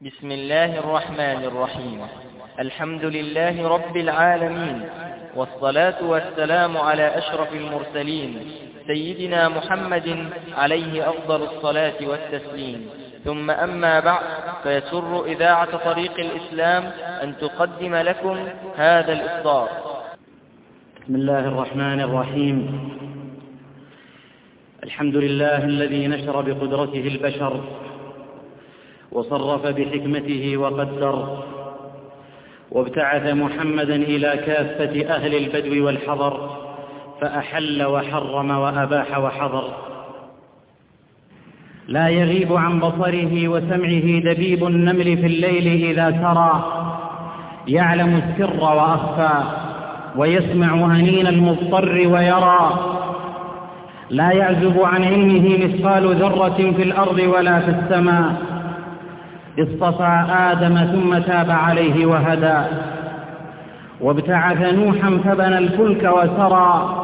بسم الله الرحمن الرحيم. الحمد لله رب العالمين، والصلاة والسلام على أشرف المرسلين سيدنا محمد عليه أفضل الصلاة والتسليم. ثم أما بعد، فيسر إذاعة طريق الإسلام أن تقدم لكم هذا الإصدار. بسم الله الرحمن الرحيم. الحمد لله الذي نشر بقدرته البشر وصرف بحكمته وقدر، وابتعث محمدا إلى كافة أهل البدو والحضر، فأحل وحرم وأباح وحظر. لا يغيب عن بصره وسمعه دبيب النمل في الليل إذا سرى، يعلم السر وأخفى ويسمع أنين المضطر ويرى. لا يعزب عن علمه مثقال ذرة في الأرض ولا في السماء. اصطفى آدم ثم تاب عليه وهدى، وابتعث نوحا فبنى الفلك وسرى،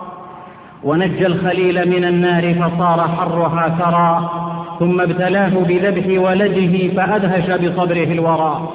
ونجى الخليل من النار فصار حرها ثرى، ثم ابتلاه بذبح ولده فأدهش بصبره الورى.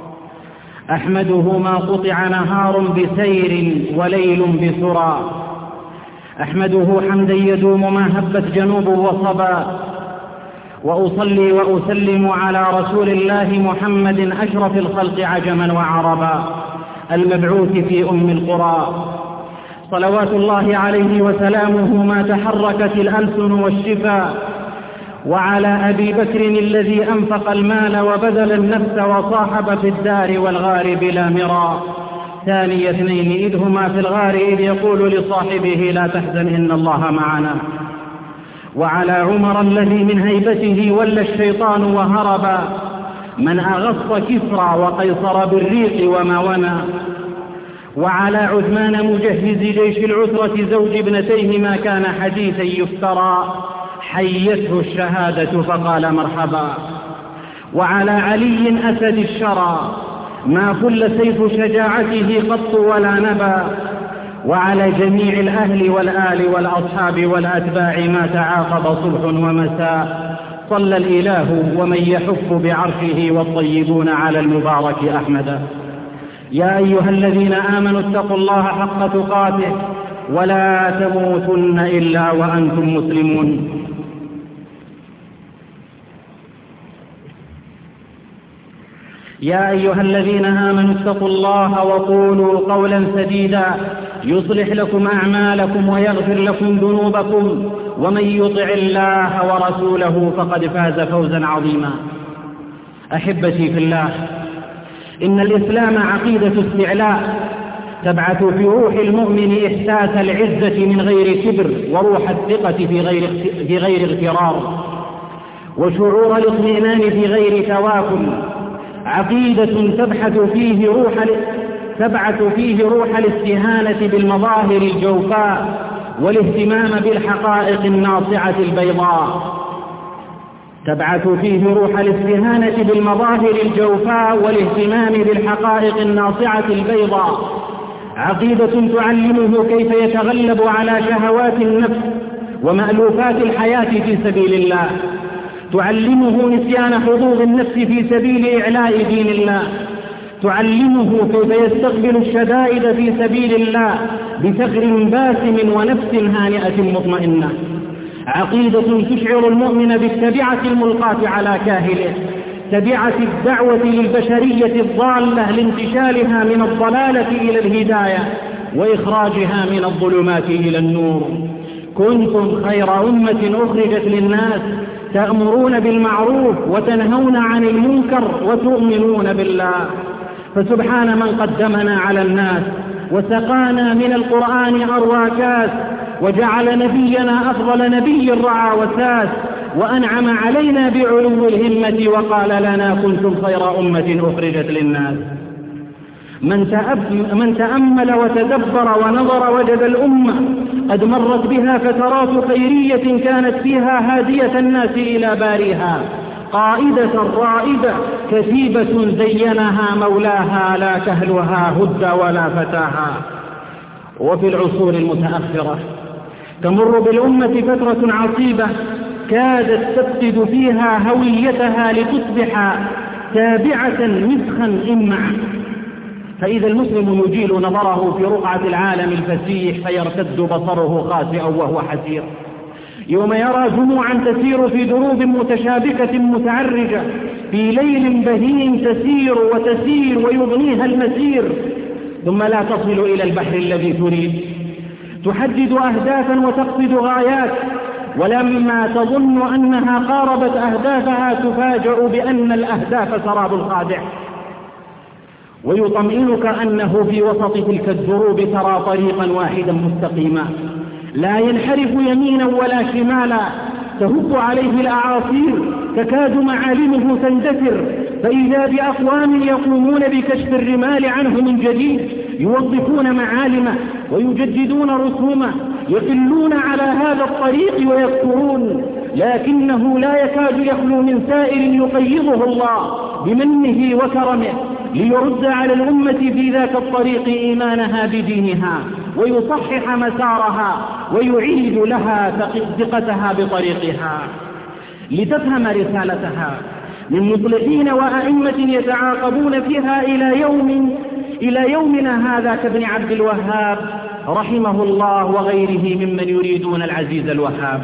أحمده ما قطع نهار بسير وليل بسرى، أحمده حمدا يدوم ما هبت جنوب وصبا. وأصلي وأسلم على رسول الله محمد أشرف الخلق عجما وعربا، المبعوث في أم القرى، صلوات الله عليه وسلامه ما تحركت الألسن والشفا. وعلى أبي بكر الذي أنفق المال وبذل النفس وصاحب في الدار والغار بلا مرى، ثاني اثنين إذ هما في الغار إذ يقول لصاحبه لا تحزن إن الله معنا. وعلى عمر الذي من هيبته ولى الشيطان وهربا، من أغص كسرى وقيصر بالريق وما ونا. وعلى عثمان مجهز جيش العسرة زوج ابنتيه ما كان حديثا يفترى، حيته الشهادة فقال مرحبا. وعلى علي أسد الشرى ما فل سيف شجاعته قط ولا نبا. وعلى جميع الأهل والآل والأصحاب والأتباع ما تعاقب صبح ومساء، صلى الإله ومن يحف بعرشه والطيبون على المبارك أحمدا. يا أيها الذين آمنوا اتقوا الله حق تقاته ولا تموتن إلا وأنتم مسلمون. يا أيها الذين آمنوا اتقوا الله وقولوا قولا سديدا يصلح لكم أعمالكم ويغفر لكم ذنوبكم، ومن يطع الله ورسوله فقد فاز فوزا عظيما. أحبتي في الله، إن الإسلام عقيدة استعلاء تبعث في روح المؤمن إحساس العزة من غير كبر، وروح الثقة في غير اغترار، وشعور الاطمئنان في غير تواكل. عقيدة تبعث فيه روح الاستهانة بالمظاهر الجوفاء والاهتمام بالحقائق الناصعة البيضاء. تبعث فيه روح الاستهانة بالمظاهر الجوفاء والاهتمام بالحقائق الناصعة البيضاء. عقيدة تعلمه كيف يتغلب على شهوات النفس ومألوفات الحياة في سبيل الله، تعلمه نسيان حظوظ النفس في سبيل إعلاء دين الله، تعلمه كيف يستقبل الشدائد في سبيل الله بثغر باسم ونفس هانئة مطمئنة. عقيدة تشعر المؤمن بالتبعة الملقاة على كاهله، تبعة الدعوة للبشرية الضالة لانتشالها من الضلالة إلى الهداية وإخراجها من الظلمات إلى النور. كنتم خير أمة أخرجت للناس تأمرون بالمعروف وتنهون عن المنكر وتؤمنون بالله. فسبحان من قدمنا على الناس وسقانا من القرآن أروى كاس، وجعل نبينا أفضل نبي رعى وساس، وأنعم علينا بعلو الهمة وقال لنا كنتم خير أمة أخرجت للناس. من تأمل وتدبر ونظر وجد الأمة قد مرت بها فترات خيرية كانت فيها هادية الناس إلى باريها، قائدة رائدة كتيبة زينها مولاها، لا كهلها هد ولا فتاها. وفي العصور المتأخرة تمر بالأمة فترة عصيبة كادت تفقد فيها هويتها لتصبح تابعة مسخا إمع. فإذا المسلم يجيل نظره في رقعة العالم الفسيح فيرتد بصره خاسئا وهو حسير، يوم يرى جموعا تسير في دروب متشابكة متعرجة في ليل بهيم تسير وتسير ويضنيها المسير، ثم لا تصل إلى البحر الذي تريد، تحدد أهدافا وتقصد غايات، ولما تظن أنها قاربت أهدافها تفاجأ بأن الأهداف سراب خادع، ويطمئنك أنه في وسط تلك الدروب ترى طريقا واحدا مستقيما لا ينحرف يمينا ولا شمالا، تهب عليه الأعاصير تكاد معالمه تندثر، فإذا بأقوام يقومون بكشف الرمال عنه من جديد، يوظفون معالمه ويجددون رسومه، يقلون على هذا الطريق ويذكرون، لكنه لا يكاد يخلو من سائل يقيضه الله بمنه وكرمه ليرد على الأمة في ذاك الطريق إيمانها بدينها ويصحح مسارها ويعيد لها ثقتها بطريقها، لتفهم رسالتها من مصلحين وأئمة يتعاقبون فيها إلى يومنا هذا كابن عبد الوهاب رحمه الله وغيره ممن يريدون العزيز الوهاب،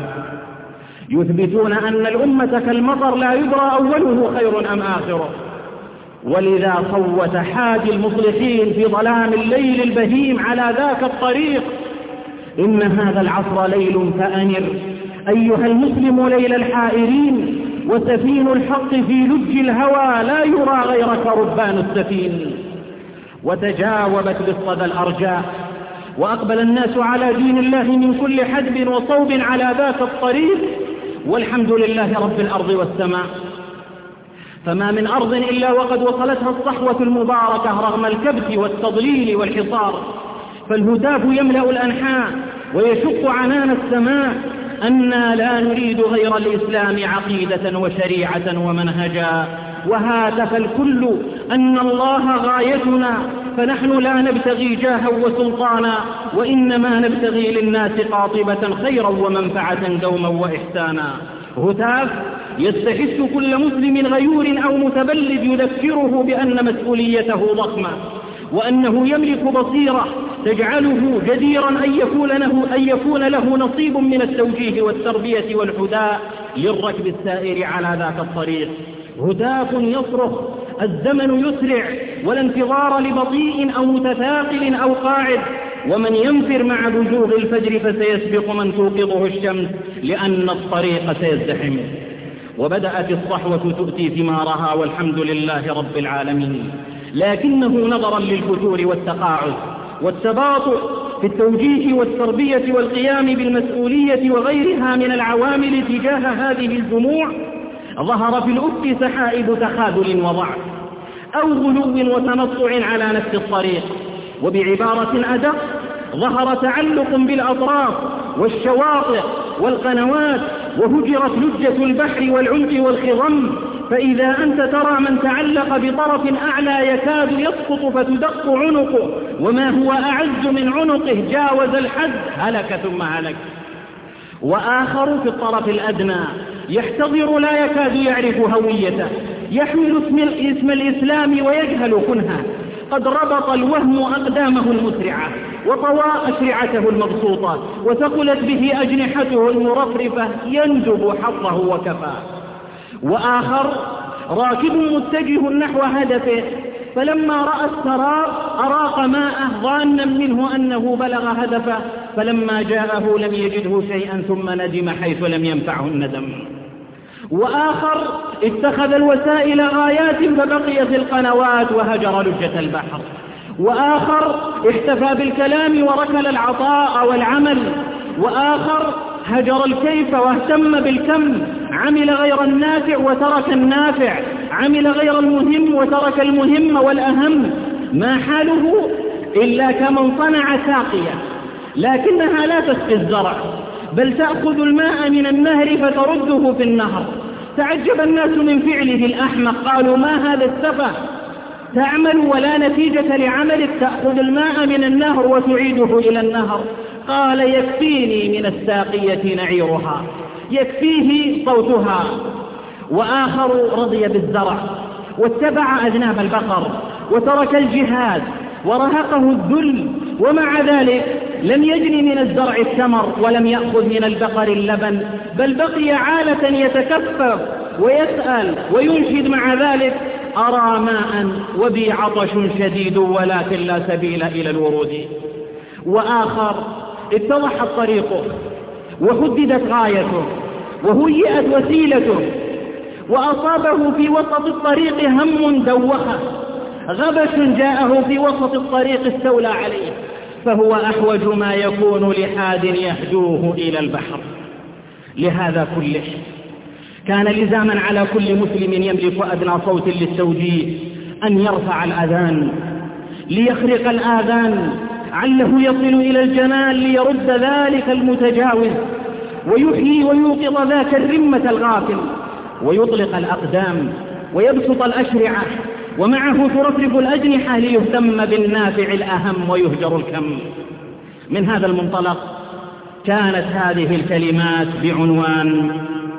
يثبتون أن الأمة كالمطر لا يدرى أوله خير أم آخره. ولذا صوت حاج المصلحين في ظلام الليل البهيم على ذاك الطريق: إن هذا العصر ليل فأنر أيها المسلم ليل الحائرين، وسفين الحق في لج الهوى لا يرى غيرك ربان السفين. وتجاوبت بالصدى الأرجاء، وأقبل الناس على دين الله من كل حدب وصوب على ذاك الطريق، والحمد لله رب الأرض والسماء. فما من أرض إلا وقد وصلتها الصحوة المباركة رغم الكبت والتضليل والحصار، فالهتاف يملأ الأنحاء ويشق عنان السماء أنا لا نريد غير الإسلام عقيدة وشريعة ومنهجا، وهاتف الكل أن الله غايتنا، فنحن لا نبتغي جاها وسلطانا، وإنما نبتغي للناس قاطبة خيرا ومنفعة دوما وإحسانا. هتاف يستحث كل مسلم غيور أو متبلد يذكره بأن مسؤوليته ضخمة، وأنه يملك بصيرة تجعله جديرا أن يكون له نصيب من التوجيه والتربية والحداء للركب السائر على ذاك الطريق. هتاف يصرخ: الزمن يسرع ولا انتظار لبطيء أو متثاقل أو قاعد، ومن ينفر مع بزوغ الفجر فسيسبق من توقظه الشمس، لأن الطريق سيزدحم. وبدأت الصحوة تؤتي ثمارها والحمد لله رب العالمين، لكنه نظرا للفتور والتقاعس والتباطؤ في التوجيه والتربية والقيام بالمسؤولية وغيرها من العوامل تجاه هذه الجموع، ظهر في الأفق سحائب تخاذل وضعف أو غلو وتنطع على نفس الطريق. وبعبارة أدق، ظهر تعلق بالأطراف والشواطئ والقنوات، وهجرت لجة البحر والعمق والخضم، فإذا أنت ترى من تعلق بطرف أعلى يكاد يسقط فتدق عنقه، وما هو أعز من عنقه جاوز الحد هلك ثم هلك. وآخر في الطرف الأدنى يحتضر لا يكاد يعرف هويته، يحمل اسم الإسلام ويجهل كنها، قد ربط الوهم أقدامه المسرعة وطوى أشرعته المبسوطة، وثقلت به أجنحته المرفرفة، ينجب حظه وكفى. وآخر راكب متجه نحو هدفه، فلما رأى السراب أراق ماءه ظانا منه أنه بلغ هدفه، فلما جاءه لم يجده شيئا ثم ندم حيث لم ينفعه الندم. وآخر اتخذ الوسائل غايات فبقي في القنوات وهجر لجة البحر. وآخر احتفى بالكلام وركل العطاء والعمل. وآخر هجر الكيف واهتم بالكم، عمل غير النافع وترك النافع، عمل غير المهم وترك المهم والأهم. ما حاله إلا كمن صنع ساقية لكنها لا تسقي الزرع، بل تأخذ الماء من النهر فترده في النهر. تعجب الناس من فعله الأحمق، قالوا: ما هذا السفه؟ تعمل ولا نتيجة لعملك، تأخذ الماء من النهر وتعيده إلى النهر. قال: يكفيني من الساقية نعيرها، يكفيه صوتها. وآخر رضي بالزرع واتبع أذناب البقر وترك الجهاد ورهقه الذل، ومع ذلك لم يجني من الزرع الثمر ولم يأخذ من البقر اللبن، بل بقي عالة يتكفف ويسأل وينشد مع ذلك: أرى ماء وبي عطش شديد ولكن لا سبيل إلى الورود. وآخر اتضحت طريقه وحددت غايته وهيئت وسيلته، وأصابه في وسط الطريق هم دوخه، غبش جاءه في وسط الطريق استولى عليه، فهو أحوج ما يكون لحاد يهدوه إلى البحر. لهذا كله كان لزاما على كل مسلم يملك أدنى صوت للتوجيه أن يرفع الأذان ليخرق الآذان، عله يصل إلى الجنان ليرد ذلك المتجاوز ويحيي ويوقظ ذاك الرمة الغافل، ويطلق الأقدام ويبسط الأشرعة، ومعه ترفرف الأجنحة ليهتم بالنافع الأهم ويهجر الكم. من هذا المنطلق كانت هذه الكلمات بعنوان: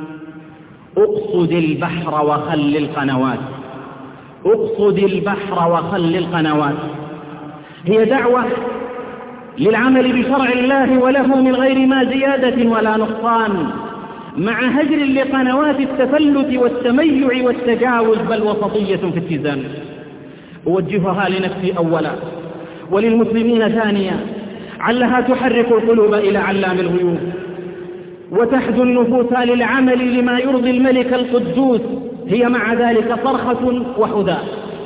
اقصد البحر وخل القنوات. اقصد البحر وخل القنوات هي دعوة للعمل بشرع الله وله من غير ما زيادة ولا نقصان، مع هجر لقنوات التفلت والتميع والتجاوز، بل وسطية في اتزان. أوجهها لنفسي أولا وللمسلمين ثانيا، علها تحرك القلوب إلى علام الغيوب وتحدو النفوس للعمل لما يرضي الملك القدوس. هي مع ذلك صرخة وحداء،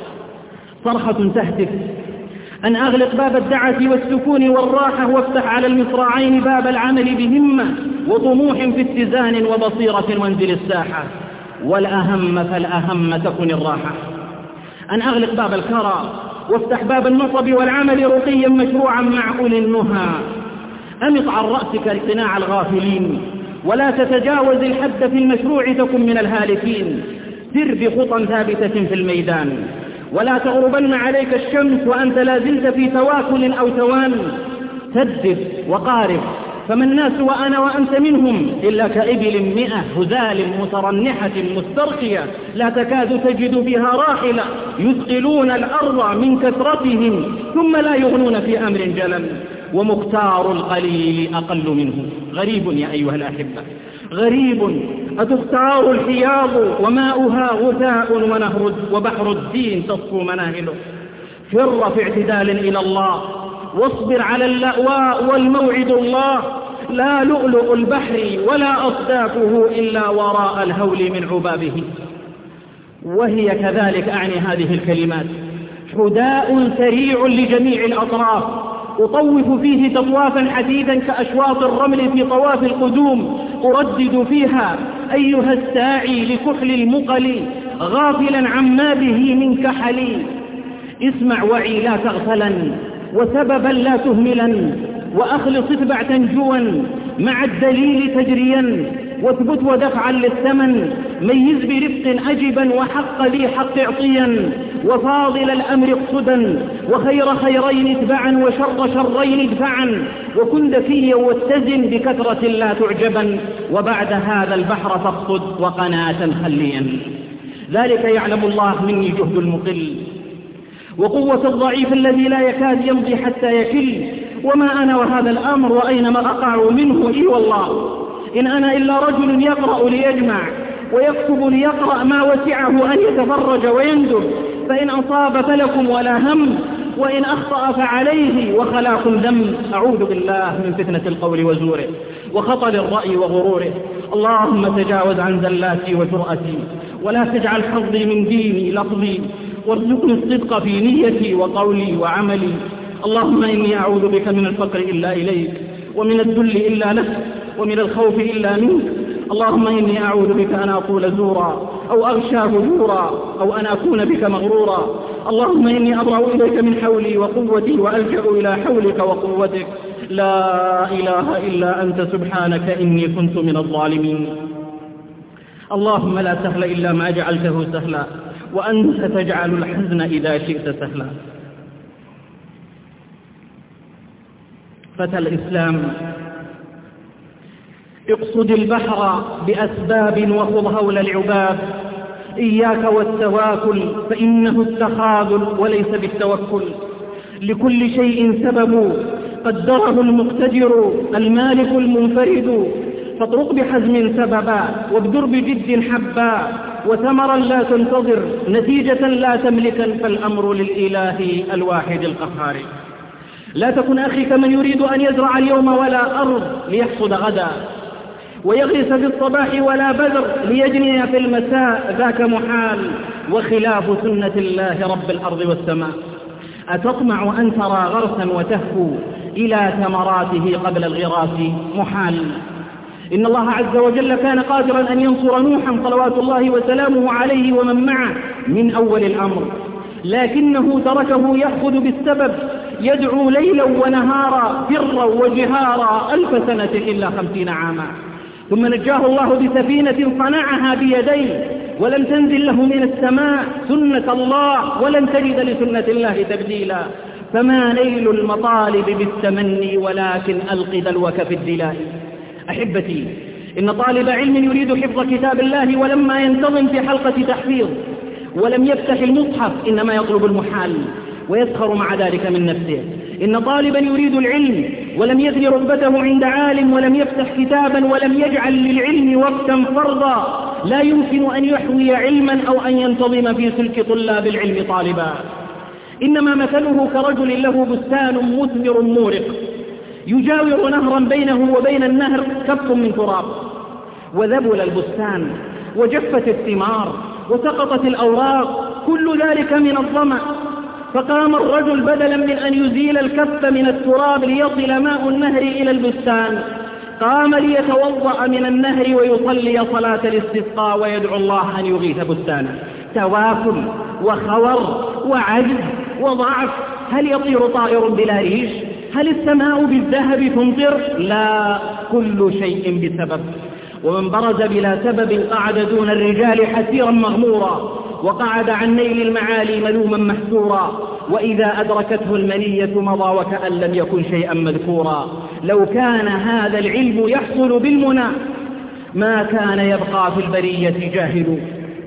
صرخة تهتف أن أغلق باب الدعة والسكون والراحة، وافتح على المصراعين باب العمل بهمة وطموح في اتزان وبصيرة، وانزل الساحة. والأهم فالأهم تكن الراحة. أن أغلق باب الكرى وافتح باب النصب والعمل رقيا مشروعا مع أولي النهى. أمط عن رأسك اقتناع الغافلين ولا تتجاوز الحد في المشروع تكن من الهالكين. سر بخطى ثابتة في الميدان ولا تغربن عليك الشمس وأنت لا زلت في تواكل أو توان. سدد وقارب، فما الناس وأنا وأنت منهم إلا كإبل 100 هزال مترنحة مسترخية لا تكاد تجد فيها راحلة، يثقلون الأرض من كثرتهم ثم لا يغنون في أمر جلل، ومختار القليل أقل منه. غريب يا أيها الأحبة، غريب أتختار الحياض وماؤها غثاء ونهر وبحر الدين تصفو مناهله. فر في اعتدال إلى الله واصبر على اللأواء والموعد الله، لا لؤلؤ البحر ولا أصدافه إلا وراء الهول من عبابه. وهي كذلك أعني هذه الكلمات حداء سريع لجميع الأطراف، أطوف فيه تطوافا حديدا كأشواط الرمل في طواف القدوم، أردد فيها أيها الساعي لكحل المقل غافلا عما به من كحل. اسمع وعي لا تغفلا وسببا لا تهملا، وأخلص اتبع تنجوا مع الدليل تجريا، واثبت ودفعا للثمن ميز برفق أجبا وحق ذي حق اعطيا، وفاضل الأمر اقصدا وخير خيرين اتبعا وشر شرين ادفعا، وكن ذكيا واتزن بكثرة لا تعجبا، وبعد هذا البحر فاقصد وقناة خليا. ذلك يعلم الله مني جهد المقل وقوة الضعيف الذي لا يكاد يمضي حتى يكل، وما أنا وهذا الأمر وأينما أقع منه إي والله، إن أنا إلا رجل يقرأ ليجمع ويكتب ليقرأ ما وسعه أن يتفرج ويندب، فإن أصاب فلكم ولا هم، وإن أخطأ فعليه وخلاق ذنب. أعوذ بالله من فتنة القول وزوره وخطل الرأي وغروره. اللهم تجاوز عن زلاتي وجرأتي، ولا تجعل حظي من ديني لفظي، وارزقني الصدق في نيتي وقولي وعملي. اللهم إني أعوذ بك من الفقر إلا إليك، ومن الذل إلا لك، ومن الخوف إلا منك. اللهم إني أعوذ بك أن أقول زورا أو أغشى فجورا أو أن أكون بك مغرورا. اللهم إني أبرأ إليك من حولي وقوتي وألجأ إلى حولك وقوتك. لا إله إلا أنت سبحانك إني كنت من الظالمين. اللهم لا سهل إلا ما جعلته سهلا، وأنت تجعل الحزن إذا شئت سهلا. فتى الإسلام، اقصد البحر بأسباب وخذ هول العباب، إياك والتواكل فإنه التخاذل وليس بالتوكل. لكل شيء سبب قدره المقتدر المالك المنفرد، فاطرق بحزم سببا وابدر بجد حبا، وثمرا لا تنتظر نتيجة لا تملكا، فالأمر للإله الواحد القهار. لا تكن أخي كمن يريد أن يزرع اليوم ولا أرض ليحصد غدا، ويغرس في الصباح ولا بذر ليجني في المساء، ذاك محال وخلاف سنة الله رب الأرض والسماء. أتطمع أن ترى غرسا وتهفو إلى ثمراته قبل الغراس؟ محال. إن الله عز وجل كان قادرا أن ينصر نوحا صلوات الله وسلامه عليه ومن معه من أول الأمر، لكنه تركه يأخذ بالسبب، يدعو ليلا ونهارا سرا وجهارا 1000 سنة إلا 50 عاما، ثم نجاه الله بسفينة صنعها بيديه ولم تنزل له من السماء سنة الله، ولن تجد لسنة الله تبديلا. فما نيل المطالب بالتمني ولكن ألق دلوك في الدلاء. أحبتي، إن طالب علم يريد حفظ كتاب الله ولما ينتظم في حلقة تحفيظ ولم يفتح المصحف إنما يطلب المحال ويسخر مع ذلك من نفسه. إن طالبا يريد العلم ولم يثني رغبته عند عالم ولم يفتح كتابا ولم يجعل للعلم وقتا فرضا لا يمكن أن يحوي علما أو أن ينتظم في سلك طلاب العلم طالبا. إنما مثله كرجل له بستان مثمر مورق يجاور نهرا بينه وبين النهر كف من تراب، وذبل البستان وجفت الثمار وسقطت الأوراق، كل ذلك من الظمأ. فقام الرجل بدلا من أن يزيل الكف من التراب ليصل ماء النهر إلى البستان، قام ليتوضأ من النهر ويصلي صلاة الاستسقاء ويدعو الله أن يغيث بستانه. تواكل وخور وعجز وضعف. هل يطير طائر بلا ريش؟ هل السماء بالذهب تمطر؟ لا، كل شيء بسبب. ومن برز بلا سبب قعد دون الرجال حسيرا مغمورا، وقعد عن نيل المعالي ملوما محسورا، وإذا أدركته المنية مضى وكأن لم يكن شيئا مذكورا. لو كان هذا العلم يحصل بالمنى ما كان يبقى في البرية جاهل.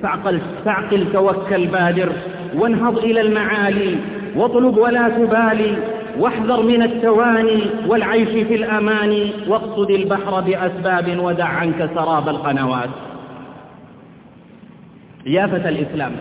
فاعقل توكل بادر وانهض إلى المعالي، واطلب ولا تبالي، واحذر من التواني والعيش في الأمان، واقصد البحر بأسباب ودع عنك سراب القنوات. يا فتى الإسلام،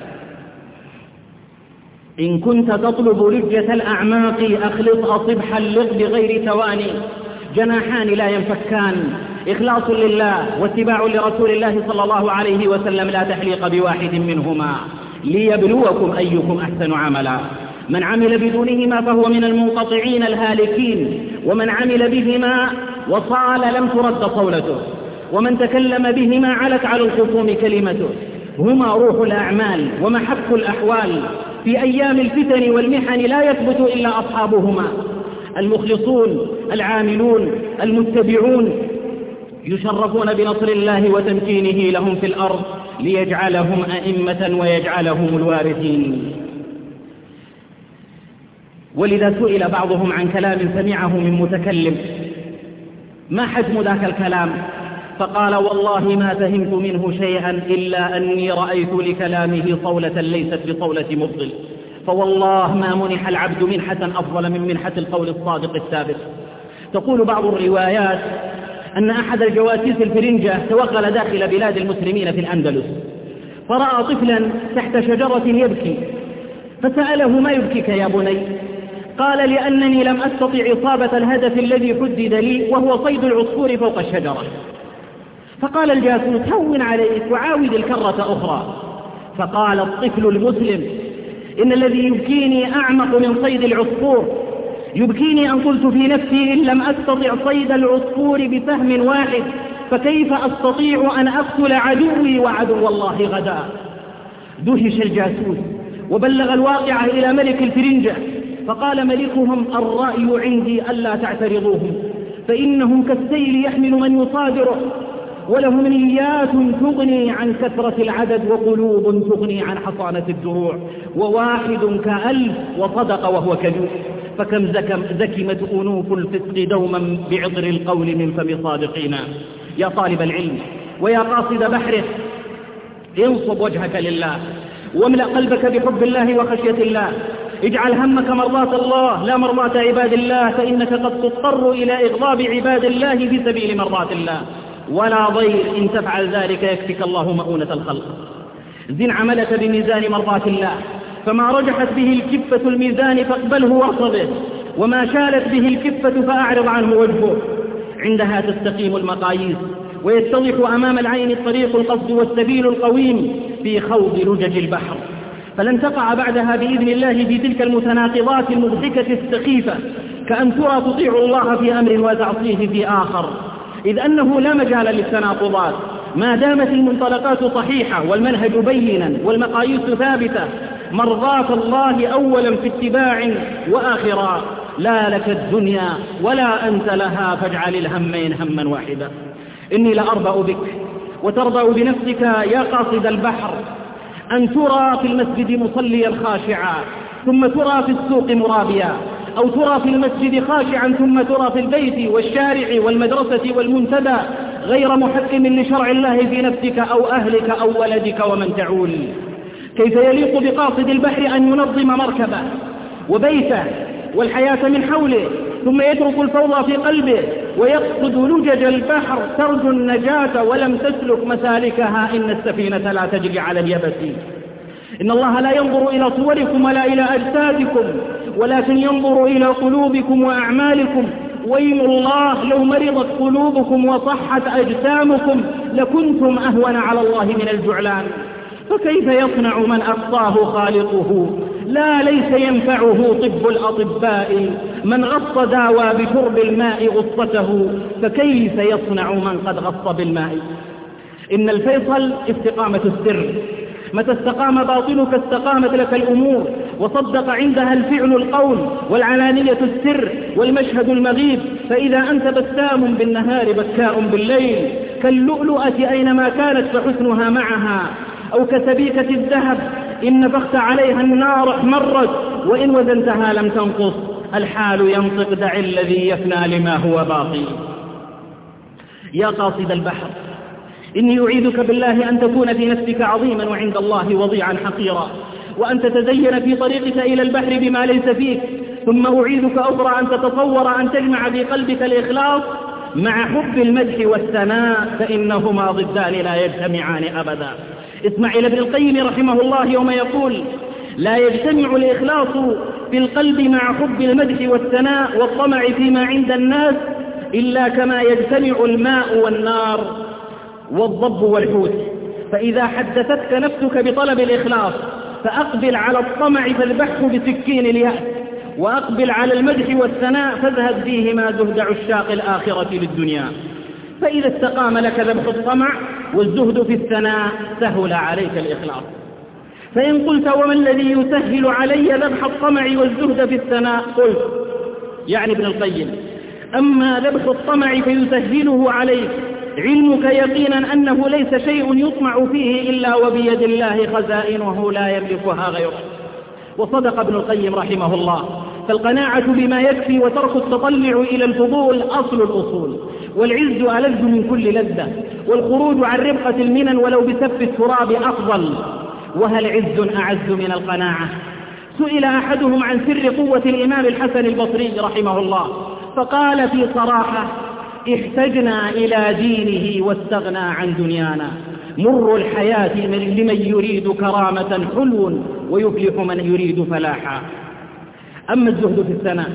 إن كنت تطلب لجة الأعماق أخلص أصبح اللغ بغير تواني. جناحان لا ينفكان، إخلاص لله واتباع لرسول الله صلى الله عليه وسلم، لا تحليق بواحد منهما، ليبلوكم أيكم أحسن عملا. من عمل بدونهما فهو من المنقطعين الهالكين، ومن عمل بهما وصال لم ترد صولته، ومن تكلم بهما علت على الخصوم كلمته. هما روح الأعمال ومحك الأحوال، في أيام الفتن والمحن لا يثبت إلا أصحابهما. المخلصون العاملون المتبعون يشرفون بنصر الله وتمكينه لهم في الأرض ليجعلهم أئمة ويجعلهم الوارثين. ولذا سئل بعضهم عن كلام سمعه من متكلم: ما حجم ذاك الكلام؟ فقال: والله ما فهمت منه شيئا إلا أني رأيت لكلامه صولة ليست بصولة مبطل، فوالله ما منح العبد منحة أفضل من منحة القول الصادق الثابت. تقول بعض الروايات أن أحد الجواسيس الفرنجة توغل داخل بلاد المسلمين في الأندلس، فرأى طفلا تحت شجرة يبكي، فسأله: ما يبكيك يا بني؟ قال: لأنني لم أستطع إصابة الهدف الذي حدد لي، وهو صيد العصفور فوق الشجرة. فقال الجاسوس: هون عليك وعاود الكرة أخرى. فقال الطفل المسلم: إن الذي يبكيني أعمق من صيد العصفور، يبكيني أن قلت في نفسي إن لم أستطع صيد العصفور بسهم واحد فكيف أستطيع أن أقتل عدوي وعدو الله غدا. دهش الجاسوس وبلغ الواقعة إلى ملك الفرنجة، فقال ملكهم: الرأي عندي ألا تعترضوهم، فإنهم كالسيل يحمل من يصادره، ولهم نيات تغني عن كثرة العدد، وقلوب تغني عن حصانة الدروع، وواحد كألف وصدق وهو كذوب، فكم زكمت أنوف الفسق دوما بعطر القول من فم صادقين. يا طالب العلم ويا قاصد بحره، انصب وجهك لله، واملأ قلبك بحب الله وخشية الله. اجعل همك مرضاة الله لا مرضاة عباد الله، فإنك قد تضطر إلى إغضاب عباد الله في سبيل مرضاة الله، ولا ضير إن تفعل ذلك يكفك الله مؤونة الخلق. زن عملك بميزان مرضاة الله، فما رجحت به الكفة الميزان فاقبله وارصده، وما شالت به الكفة فأعرض عنه وجهه. عندها تستقيم المقاييس ويتضح أمام العين الطريق القصد والسبيل القويم في خوض لجج البحر، فلن تقع بعدها بإذن الله في تلك المتناقضات المضحكة السخيفة، كأن ترى تطيع الله في أمر وتعصيه في آخر، إذ أنه لا مجال للتناقضات ما دامت المنطلقات صحيحة والمنهج بينا والمقاييس ثابتة. مرضاة الله أولا في اتباع وآخرا، لا لك الدنيا ولا أنت لها، فاجعل الهمين هما واحدا. إني لأربأ بك وترضى بنفسك يا قاصد البحر أن ترى في المسجد مصليا خاشعا ثم ترى في السوق مرابيا، أو ترى في المسجد خاشعا ثم ترى في البيت والشارع والمدرسة والمنتدى غير محكم لشرع الله في نفسك أو أهلك أو ولدك ومن تعول. كيف يليق بقاصد البحر أن ينظم مركبه وبيته والحياة من حوله، ثم يترك الفوضى في قلبه ويقصد لجج البحر ترجو النجاة ولم تسلك مسالكها؟ إن السفينة لا تجري على اليبس. إن الله لا ينظر إلى صوركم ولا إلى أجسادكم، ولكن ينظر إلى قلوبكم وأعمالكم. ويم الله لو مرضت قلوبكم وصحت أجسامكم لكنتم أهون على الله من الجعلان. فكيف يصنع من أقصاه خالقه؟ لا ليس ينفعه طب الأطباء، من غص داوى بشرب الماء غصته، فكيف يصنع من قد غص بالماء؟ إن الفيصل استقامة السر، متى استقام باطنك استقامت لك الأمور، وصدق عندها الفعل القول والعلانية السر والمشهد المغيب. فإذا أنت بسام بالنهار بكاء بالليل، كاللؤلؤة أينما كانت فحسنها معها، أو كسبيكة الذهب إن نفخت عليها النار احمرت، وإن وزنتها لم تنقص. الحال ينطق دع الذي يفنى لما هو باقي. يا قاصد البحر، إني أعيذك بالله أن تكون في نفسك عظيما وعند الله وضيعا حقيرا، وأن تتزين في طريقك إلى البحر بما ليس فيك. ثم أعيذك أخرى أن تتصور أن تجمع في قلبك الإخلاص مع حب المدح والثناء، فإنهما ضدان لا يجتمعان أبدا. اسمع إلى ابن القيم رحمه الله يوم يقول: لا يجتمع الإخلاص في القلب مع حب المدح والثناء والطمع فيما عند الناس إلا كما يجتمع الماء والنار والضب والحوت. فإذا حدثتك نفسك بطلب الإخلاص فأقبل على الطمع فاذبحه بسكين اليأس، وأقبل على المدح والثناء فاذهب فيهما زهد عشاق الآخرة للدنيا. فإذا استقام لك ذبح الطمع والزهد في الثناء سهل عليك الإخلاص. فإن قلت: وما الذي يسهل علي ذبح الطمع والزهد في الثناء؟ قلت يعني ابن القيم: أما ذبح الطمع فيسهله عليك علمك يقينا أنه ليس شيء يطمع فيه إلا وبيد الله خزائنه لا يملكها غيره. وصدق ابن القيم رحمه الله، فالقناعة بما يكفي وترك التطلع إلى الفضول أصل الأصول، والعز ألذ من كل لذة، والخروج عن ربقة المنن ولو بسف التراب أفضل. وهل عز أعز من القناعة؟ سئل أحدهم عن سر قوة الإمام الحسن البصري رحمه الله فقال في صراحة: احتجنا إلى دينه واستغنى عن دنيانا. مر الحياة لمن يريد كرامة حلو ويفلح من يريد فلاحا. أما الزهد في الثناء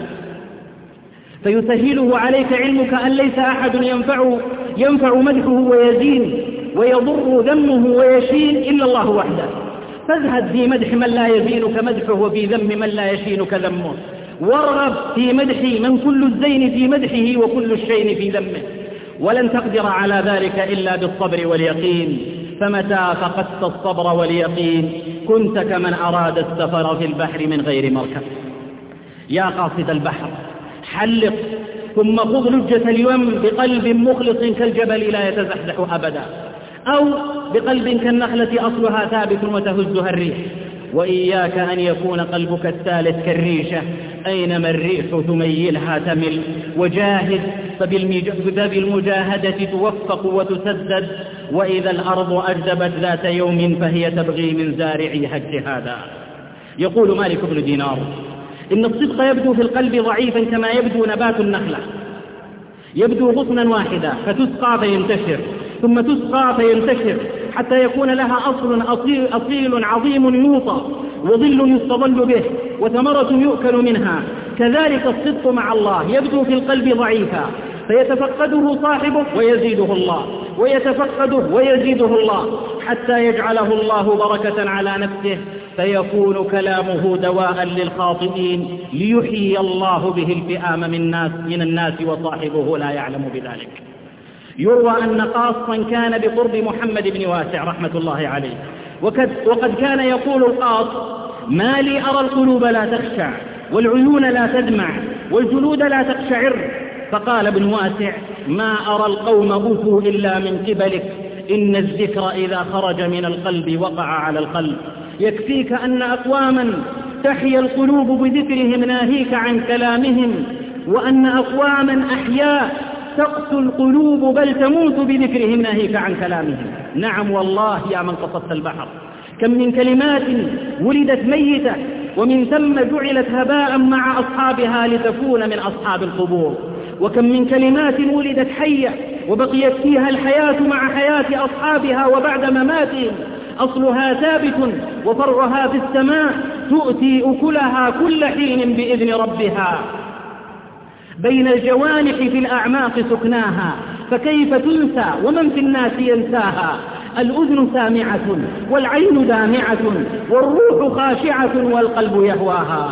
فيسهله عليك علمك أن ليس أحد ينفع مدحه ويزين ويضر ذمه ويشين إلا الله وحده. فاذهب في مدح من لا يزينك مدحه وفي ذم من لا يشينك ذمه، وارغب في مدح من كل الزين في مدحه وكل الشين في ذمه. ولن تقدر على ذلك إلا بالصبر واليقين، فمتى فقدت الصبر واليقين كنت كمن أراد السفر في البحر من غير مركب. يا قاصد البحر، حلق ثم خذ لجة اليم بقلب مخلص كالجبل لا يتزحزح أبدا، أو بقلب كالنخلة أصلها ثابت وتهزها الريح. وإياك أن يكون قلبك الثالث كالريشة، أينما الريح تميلها تمل. وجاهد فبالمجاهدة توفق وتسدد، وإذا الأرض أجدبت ذات يوم فهي تبغي من زارعيها اجتهادا. يقول مالك بن دينار: إن الصدق يبدو في القلب ضعيفا كما يبدو نبات النخلة، يبدو غصنا واحدا فتسقى فينتشر، ثم تسقى فينتشر حتى يكون لها أصل أصيل عظيم يوطى، وظل يستظل به، وثمرة يؤكل منها. كذلك الصدق مع الله يبدو في القلب ضعيفا فيتفقده صاحبه ويزيده الله، ويتفقده ويزيده الله، حتى يجعله الله بركة على نفسه، فيكون كلامه دواء للخاطئين ليحيي الله به الفئام من الناس وصاحبه لا يعلم بذلك. يروى أن قاصا كان بقرب محمد بن واسع رحمة الله عليه، وقد كان يقول القاص: ما لي أرى القلوب لا تخشع، والعيون لا تدمع، والجلود لا تقشعر. فقال ابن واسع: ما أرى القوم أوفوا إلا من قبلك، إن الذكر إذا خرج من القلب وقع على القلب. يكفيك أن أقواما تحيا القلوب بذكرهم ناهيك عن كلامهم، وأن أقواما أحياء تقسو القلوب بل تموت بذكرهم ناهيك عن كلامهم. نعم والله يا من قصدت البحر، كم من كلمات ولدت ميتة ومن ثم جعلت هباء مع أصحابها لتكون من أصحاب القبور، وكم من كلمات ولدت حية وبقيت فيها الحياة مع حياة أصحابها وبعد مماتهم. أصلها ثابت وفرعها في السماء، تؤتي أكلها كل حين بإذن ربها. بين الجوانح في الأعماق سكناها، فكيف تنسى ومن في الناس ينساها. الأذن سامعة والعين دامعة والروح خاشعة والقلب يهواها.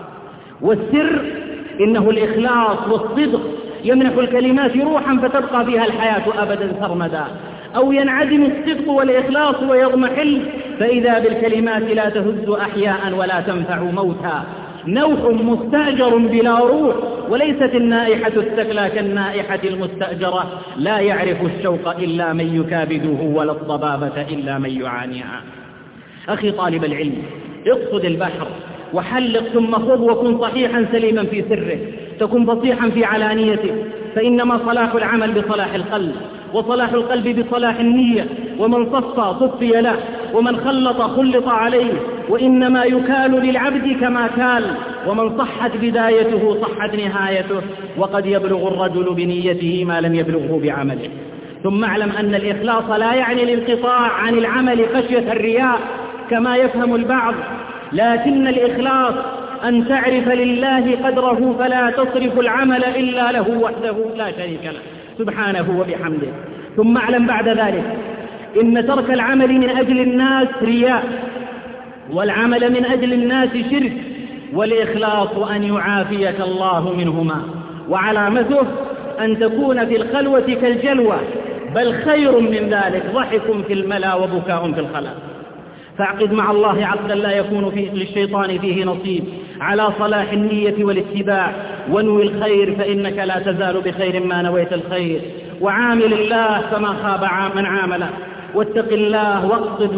والسر إنه الإخلاص والصدق يمنح الكلمات روحا فتبقى فيها الحياة أبدا سرمدا، أو ينعدم الصدق والإخلاص ويضمحل فإذا بالكلمات لا تهز أحياء ولا تنفع موتا. نوح مستأجر بلا روح، وليست النائحة الثكلى كالنائحة المستأجرة، لا يعرف الشوق إلا من يكابده ولا الضبابة إلا من يعانيها. أخي طالب العلم، اقصد البحر وحلق ثم خذ، وكن صحيحا سليما في سره، تكن فصيحا في علانيته، فإنما صلاح العمل بصلاح القلب، وصلاح القلب بصلاح النية، ومن صفى صفي له، ومن خلط خلط عليه، وإنما يكال للعبد كما كال، ومن صحت بدايته صحت نهايته، وقد يبلغ الرجل بنيته ما لم يبلغه بعمله. ثم اعلم أن الإخلاص لا يعني الانقطاع عن العمل خشية الرياء كما يفهم البعض، لكن الإخلاص أن تعرف لله قدره فلا تصرف العمل إلا له وحده لا شريك له سبحانه وبحمده. ثم اعلم بعد ذلك إن ترك العمل من أجل الناس رياء، والعمل من أجل الناس شرك، والإخلاص أن يعافيك الله منهما. وعلامته أن تكون في الخلوة كالجلوة، بل خير من ذلك ضحك في الملا وبكاء في الخلاء. فاعقد مع الله عقدا لا يكون للشيطان فيه نصيب، على صلاح النية والاتباع، وانوي الخير فإنك لا تزال بخير ما نويت الخير. وعامل الله فما خاب من عامله، واتق الله واقصد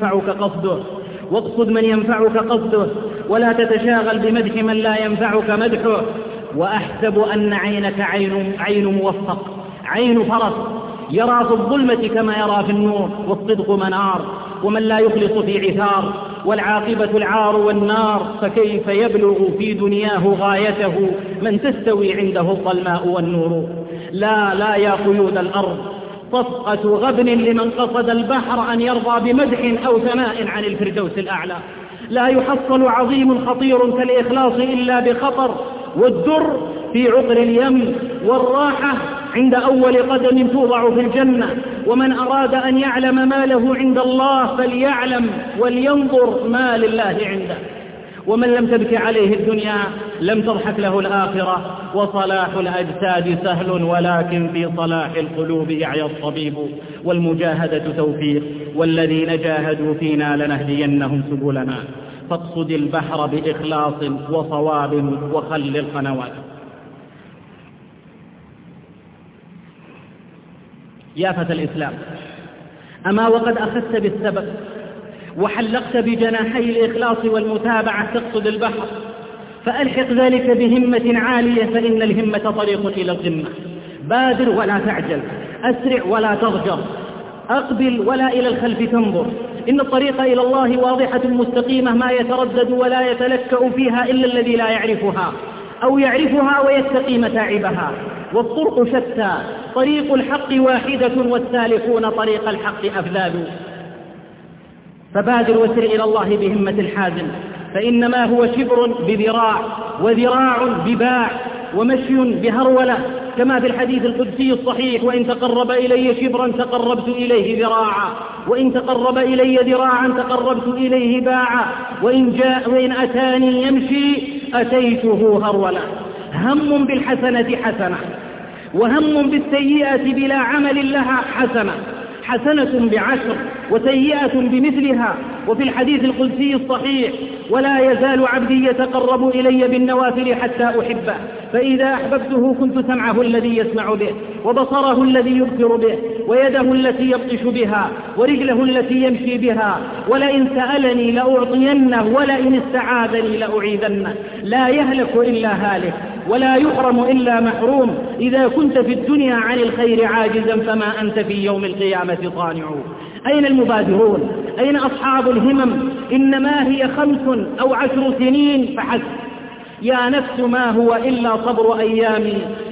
من ينفعك قصده، ولا تتشاغل بمدح من لا ينفعك مدحه. وأحسب أن عينك عين موفق، عين فرس يرى في الظلمة كما يرى في النور، والصدق منار، ومن لا يخلص في عثار، والعاقبة العار والنار. فكيف يبلغ في دنياه غايته من تستوي عنده الظلماء والنور؟ لا يا قيود الأرض، صفقة غبن لمن قصد البحر أن يرضى بمدح أو ثناء عن الفردوس الأعلى. لا يحصل عظيم خطير كالإخلاص إلا بخطر، والدر في عقر اليم، والراحة عند أول قدم توضع في الجنة. ومن أراد أن يعلم ما له عند الله فليعلم ولينظر ما لله عنده. ومن لم تبك عليه الدنيا لم تضحك له الآخرة. وصلاح الأجساد سهل، ولكن في صلاح القلوب يعيا الطبيب. والمجاهدة توفيق، والذين جاهدوا فينا لنهدينهم سبلنا. فاقصد البحر بإخلاص وصواب وخل القنوات. يا فتى الإسلام، أما وقد أخذت بالسبب وحلقت بجناحي الإخلاص والمتابعة تقصد البحر، فألحق ذلك بهمة عالية، فإن الهمة طريق إلى القمة. بادر ولا تعجل، أسرع ولا تضجر، أقبل ولا إلى الخلف تنظر. إن الطريق إلى الله واضحة مستقيمة ما يتردد ولا يتلكأ فيها إلا الذي لا يعرفها أو يعرفها ويتقي متاعبها. والطرق شتى، طريق الحق واحدة والسالكون طريق الحق أفذاذ. فبادر وسر إلى الله بهمة الحازم، فإنما هو شبر بذراع وذراع بباع ومشي بهرولة، كما في الحديث القدسي الصحيح: وإن تقرب إلي شبرا تقربت إليه ذراعا، وإن تقرب إلي ذراعا تقربت إليه باعا، وإن أتاني يمشي أتيته هرولة. هم بالحسنة حسنة، وهم بالسيئة بلا عمل لها حسنة، حسنة بعشر وسيئة بمثلها. وفي الحديث القدسي الصحيح: ولا يزال عبدي يتقرب إلي بالنوافل حتى أحبه، فإذا أحببته كنت سمعه الذي يسمع به، وبصره الذي يبصر به، ويده التي يبطش بها، ورجله التي يمشي بها. ولئن سألني لأعطينه، ولئن استعاذني لأعيذنه. لا يهلك إلا هالك، ولا يحرم إلا محروم. إذا كنت في الدنيا عن الخير عاجزا فما أنت في يوم القيامة صانع. أين المبادرون؟ أين أصحاب الهمم؟ إنما هي 5 أو 10 سنين فحسب. يا نفس ما هو إلا صبر أيام،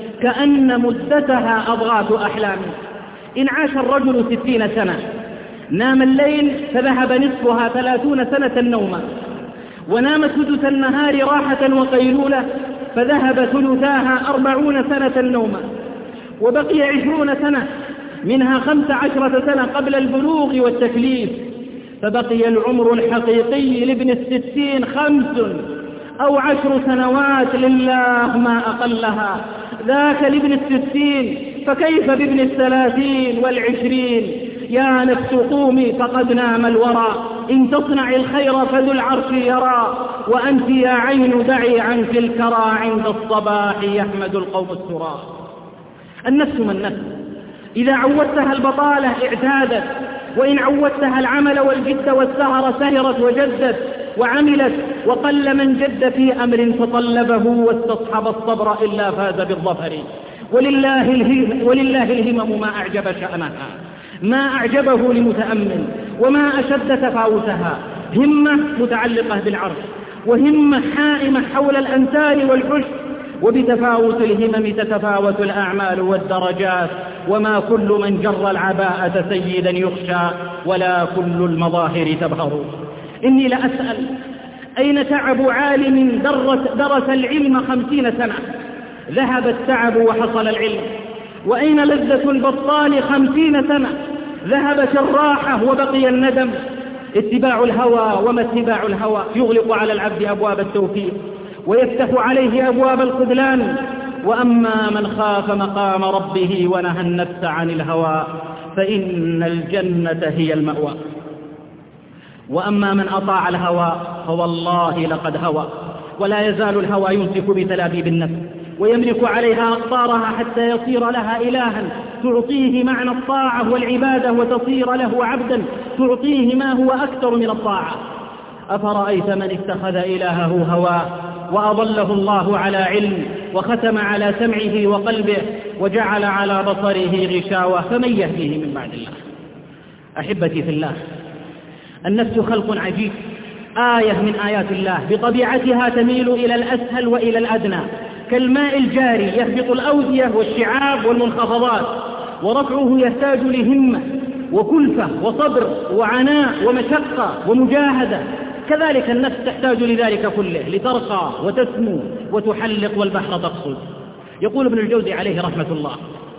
كأن مدتها أضغاث أحلام. إن عاش الرجل 60 سنة نام الليل فذهب نصفها 30 سنة نوما، ونام سدس النهار راحة وقيلولة فذهب ثلثاها 40 سنة نوما، وبقي 20 سنة منها 15 سنة قبل البلوغ والتكليف، فبقي العمر الحقيقي لابن 60 5 أو 10 سنوات لله ما أقلها. ذاك لابن 60، فكيف بابن 30 و20؟ يا نفس قومي فقد نام الورى، إن تصنع الخير فذو العرش يرى، وأنت يا عين دعي عنك الكرى، عند الصباح يحمد القوم السرى. النفس ما النفس، إذا عودتها البطالة اعتادت، وإن عودتها العمل والجد والسهر سهرت وجدت وعملت. وقل من جد في أمر فطلبه واستصحب الصبر إلا فاز بالظفر. ولله الهمم ما أعجب شأنها، ما أعجبه لمتأمل، وما أشد تفاوتها. همة متعلقة بالعرش، وهمة حائمة حول الأنسان والحش. وبتفاوت الهمم تتفاوت الأعمال والدرجات، وما كل من جر العباءة سيدا يخشى، ولا كل المظاهر تبهر. إني لأسأل: أين تعب عالم درس العلم 50 سنة؟ ذهب التعب وحصل العلم. وأين لذة البطال 50 سنة؟ ذهبت الراحة وبقي الندم. اتباع الهوى، وما اتباع الهوى يغلق على العبد أبواب التوفيق ويفتح عليه أبواب الخذلان. وأما من خاف مقام ربه ونهى النفس عن الهوى فإن الجنة هي المأوى. وأما من أطاع الهوى فوالله لقد هوى. ولا يزال الهوى يمسك بتلابيب النفس ويملك عليها أقطارها حتى يصير لها إلها تعطيه معنى الطاعة والعبادة، وتصير له عبدا تعطيه ما هو أكثر من الطاعة. أفرأيت من اتخذ إلهه هواه وأضله الله على علم، وختم على سمعه وقلبه، وجعل على بصره غشاوة، فمن يهديه من بعد الله؟ أحبتي في الله، النفس خلق عجيب، آية من آيات الله، بطبيعتها تميل إلى الأسهل وإلى الأدنى، كالماء الجاري يهبط الأودية والشعاب والمنخفضات، ورفعه يحتاج لهمة وكلفة وصبر وعناء ومشقة ومجاهدة. كذلك النفس تحتاج لذلك كله لترقى وتسمو وتحلق والبحر تقصد. يقول ابن الجوزي عليه رحمة الله: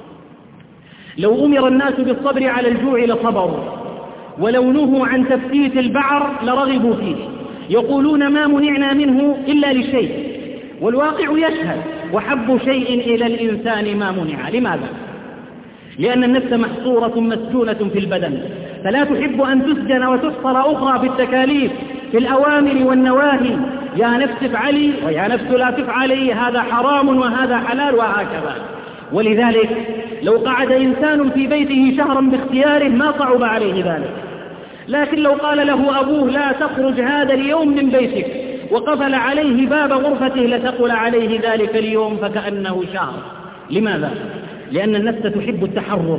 لو أمر الناس بالصبر على الجوع لصبروا، ولو نهوا عن تفتيت البعر لرغبوا فيه. يقولون ما منعنا منه إلا لشيء، والواقع يشهد: وحب شيء إلى الإنسان ما منع. لماذا؟ لأن النفس محصورة مسجونة في البدن، فلا تحب أن تسجن وتحصر أخرى في التكاليف، في الأوامر والنواهي. يا نفس افعلي ويا نفس لا تفعلي، هذا حرام وهذا حلال، وهكذا. ولذلك لو قعد إنسان في بيته شهرا باختياره ما صعب عليه ذلك، لكن لو قال له أبوه لا تخرج هذا اليوم من بيتك وقفل عليه باب غرفته لتقل عليه ذلك اليوم فكأنه شهر. لماذا؟ لأن النفس تحب التحرر،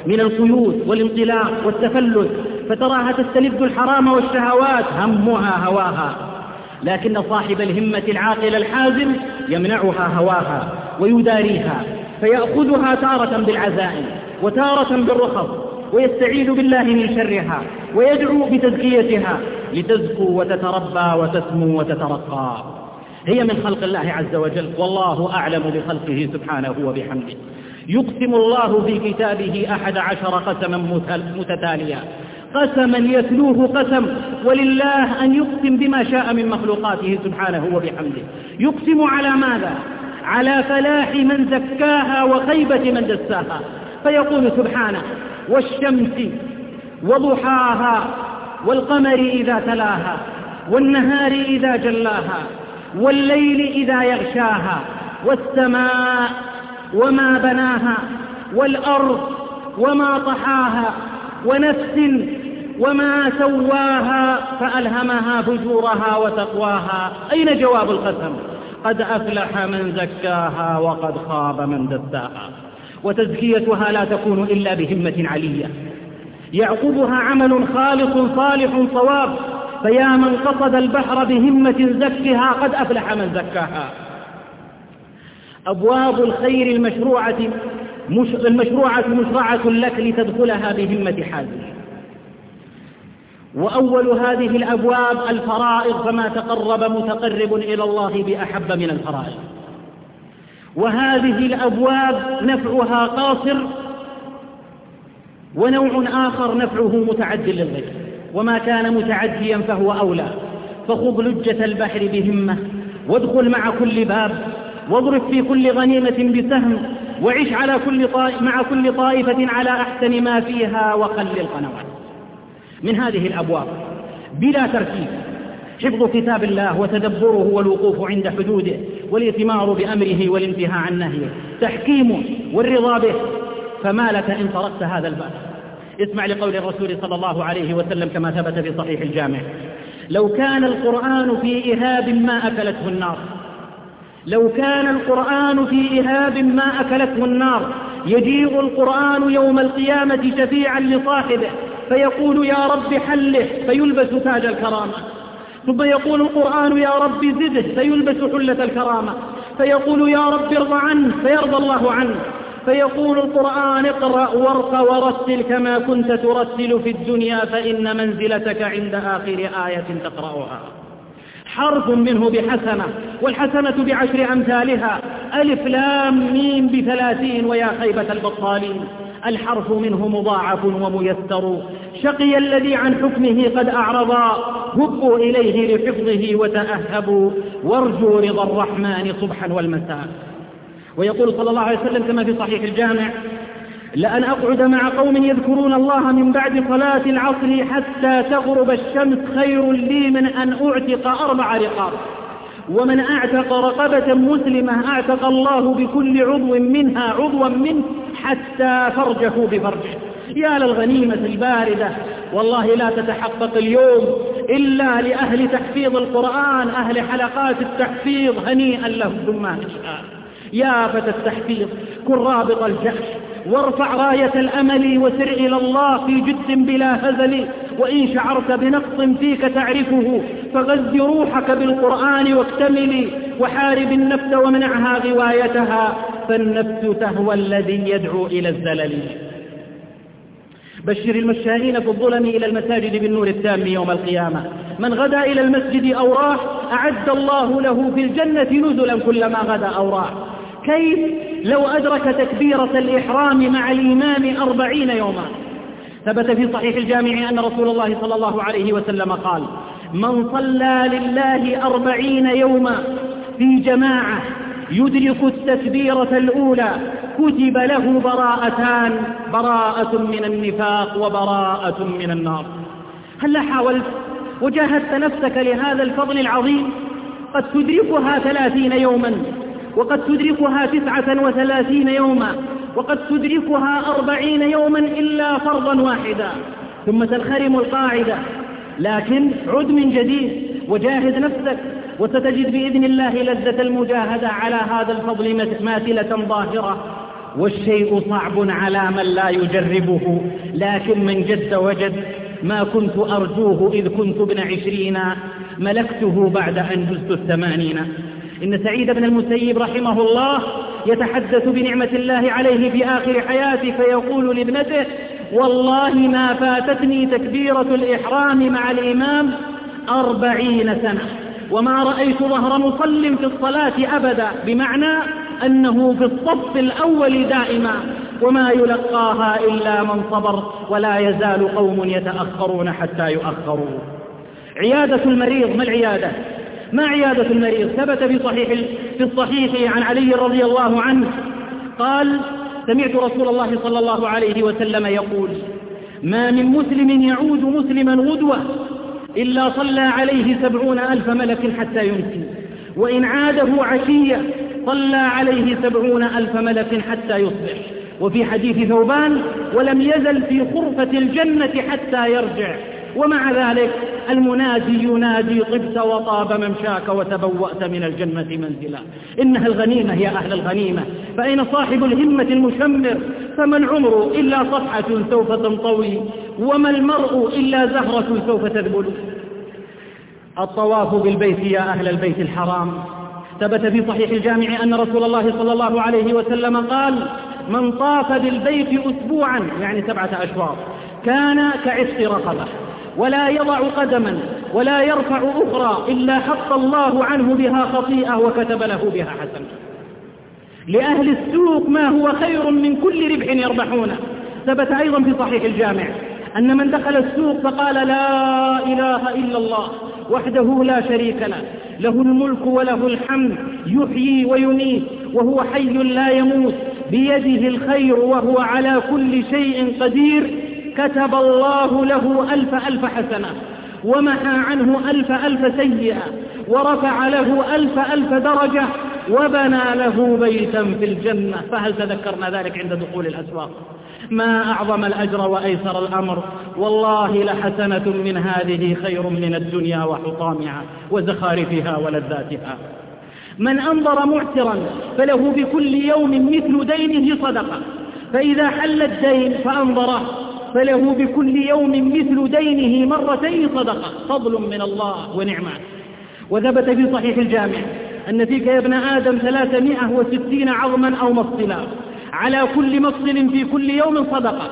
من القيود والانطلاق والتفلت، فتراها تستلذ الحرام والشهوات همها هواها. لكن صاحب الهمة العاقل الحازم يمنعها هواها ويداريها، فيأخذها تارة بالعزائم وتارة بالرخص، ويستعيذ بالله من شرها ويدعو بتزكيتها لتزكو وتتربى وتسمو وتترقى. هي من خلق الله عز وجل، والله أعلم بخلقه سبحانه وبحمده. يقسم الله في كتابه 11 قسما متتاليا، قسما يتلوه قسم، ولله أن يقسم بما شاء من مخلوقاته سبحانه وبحمده. يقسم على ماذا؟ على فلاح من زكاها وخيبة من دساها، فيقول سبحانه: والشمس وضحاها والقمر إذا تلاها والنهار إذا جلاها والليل إذا يغشاها والسماء وما بناها والأرض وما طحاها ونفس وما سواها فألهمها فجورها وتقواها. أين جواب القسم؟ قد أفلح من زكاها وقد خاب من دساها. وتزكيتها لا تكون إلا بهمة علية يعقبها عمل خالص صالح صواب، فيا من قصد البحر بهمة زكها قد أفلح من زكاها. أبواب الخير المشروعة مشرعة لك لتدخلها بهمة حازم. وأول هذه الأبواب الفرائض، فما تقرب متقرب إلى الله بأحب من الفرائض. وهذه الأبواب نفعها قاصر، ونوع آخر نفعه متعد للغير، وما كان متعديا فهو أولى. فخذ لجة البحر بهمة، وادخل مع كل باب، واضرب في كل غنيمة بسهم، وعش مع كل طائفة على أحسن ما فيها، وقلل القنوات. من هذه الأبواب بلا ترتيب حفظ كتاب الله وتدبره والوقوف عند حدوده والإثمار بأمره والانتهاء عن نهيه، تحكيمه والرضا به. فما لك إن تركت هذا الباب؟ اسمع لقول الرسول صلى الله عليه وسلم كما ثبت في صحيح الجامع: لو كان القرآن في إهاب ما أكلته النار، لو كان القرآن في إهاب ما أكلته النار، يجيء القرآن يوم القيامة شفيعا لصاحبه فيقول: يا رب حله، فيلبس تاج الكرامة. ثم يقول القرآن: يا رب زده، فيلبس حلة الكرامة. فيقول: يا رب ارضى عنه، فيرضى الله عنه. فيقول القرآن: اقرأ وارق ورتل كما كنت ترتل في الدنيا، فإن منزلتك عند آخر آية تقرأها. حرف منه بحسنة، والحسنة بعشر أمثالها. ألف لام ميم ب30، ويا خيبة البطالين. الحرف منه مضاعف وميسر. شقي الذي عن حكمه قد أعرضا، هبوا إليه لحفظه وتأهبوا، وارجوا رضا الرحمن صبحا والمساء. ويقول صلى الله عليه وسلم كما في صحيح الجامع: لأن أقعد مع قوم يذكرون الله من بعد صلاة العصر حتى تغرب الشمس خير لي من أن أعتق 4 رقاب. ومن أعتق رقبة مسلمة أعتق الله بكل عضو منها عضوا منه حتى فرجه بفرجه. يا للغنيمة الباردة، والله لا تتحقق اليوم إلا لأهل تحفيظ القرآن، أهل حلقات التحفيظ. هنيئا لهم ثم أشاء. يا فتى التحفيظ، كن رابط الجأش، وارفع راية الأمل، وسر إلى الله في جد بلا هزل. وإن شعرت بنقص فيك تعرفه، فغذ روحك بالقرآن واكتملي، وحارب النفس ومنعها غوايتها، فالنفس تهوى الذي يدعو إلى الزلل. بشر المشائين في الظلم إلى المساجد بالنور التام يوم القيامة. من غدا إلى المسجد أو راح أعد الله له في الجنة نزلا كلما غدا أو راح. كيف لو أدرك تكبيرة الإحرام مع الإمام 40 يوما؟ ثبت في صحيح الجامع أن رسول الله صلى الله عليه وسلم قال: من صلى لله 40 يوما في جماعة يدرك التكبيرة الأولى كتب له براءتان: براءة من النفاق وبراءة من النار. هل حاولت وجاهدت نفسك لهذا الفضل العظيم؟ قد تدركها 30 يوما، وقد تدركها 39 يوما، وقد تدركها 40 يوما إلا فرضا واحدا، ثم تنخرم القاعدة. لكن عد من جديد وجاهد نفسك، وستجد بإذن الله لذة المجاهدة على هذا الفضل ماثلة ظاهرة. والشيء صعب على من لا يجربه، لكن من جد وجد. ما كنت أرجوه إذ كنت ابن 20 ملكته بعد أن جزت 80. إن سعيد بن المسيب رحمه الله يتحدث بنعمة الله عليه في آخر حياته فيقول لابنته: والله ما فاتتني تكبيرة الإحرام مع الإمام 40 سنة وما رأيت ظهر مصل في الصلاة أبدا، بمعنى أنه في الصف الأول دائما، وما يلقاها إلا من صبر، ولا يزال قوم يتأخرون حتى يؤخروا. عيادة المريض، ما العيادة؟ ما عيادة المريض؟ ثبت في الصحيح عن علي رضي الله عنه قال: سمعت رسول الله صلى الله عليه وسلم يقول: ما من مسلم يعود مسلما غدوة إلا صلى عليه 70,000 ملك حتى يمسي، وإن عاده عشية صلى عليه 70,000 ملك حتى يصبح. وفي حديث ثوبان: ولم يزل في خرفة الجنة حتى يرجع. ومع ذلك المنادي ينادي: طبت وطاب ممشاك وتبوأت من الجنة منزلا. إنها الغنيمة يا أهل الغنيمة، فأين صاحب الهمة المشمر؟ فما العمر إلا صفحة سوف تنطوي، وما المرء إلا زهرة سوف تذبل. الطواف بالبيت يا أهل البيت الحرام. ثبت في صحيح الجامع أن رسول الله صلى الله عليه وسلم قال: من طاف بالبيت أسبوعا، يعني 7 أشواط، كان كعتق رقبة، ولا يضع قدما ولا يرفع أخرى إلا حط الله عنه بها خطيئة وكتب له بها حسنة. لأهل السوق ما هو خير من كل ربح يربحونه. ثبت أيضا في صحيح الجامع أن من دخل السوق فقال: لا إله إلا الله وحده لا شريك له، له الملك وله الحمد، يحيي ويميت وهو حي لا يموت، بيده الخير وهو على كل شيء قدير، كتب الله له 1000 حسنة، ومحى عنه 1000 سيئة، ورفع له 1000 درجة، وبنى له بيتا في الجنة. فهل تذكرنا ذلك عند دخول الأسواق؟ ما أعظم الأجر وأيسر الأمر. والله لحسنة من هذه خير من الدنيا وحطامها وزخارفها ولذاتها. من أنظر معسرا فله بكل يوم مثل دينه صدقة، فإذا حل الدين فأنظره فله بكل يوم مثل دينه 2 صدقة، فضل من الله ونعمة. وثبت في صحيح الجامع أن فيك يا ابن آدم 360 عظما أو مفصلا، على كل مفصل في كل يوم صدقة،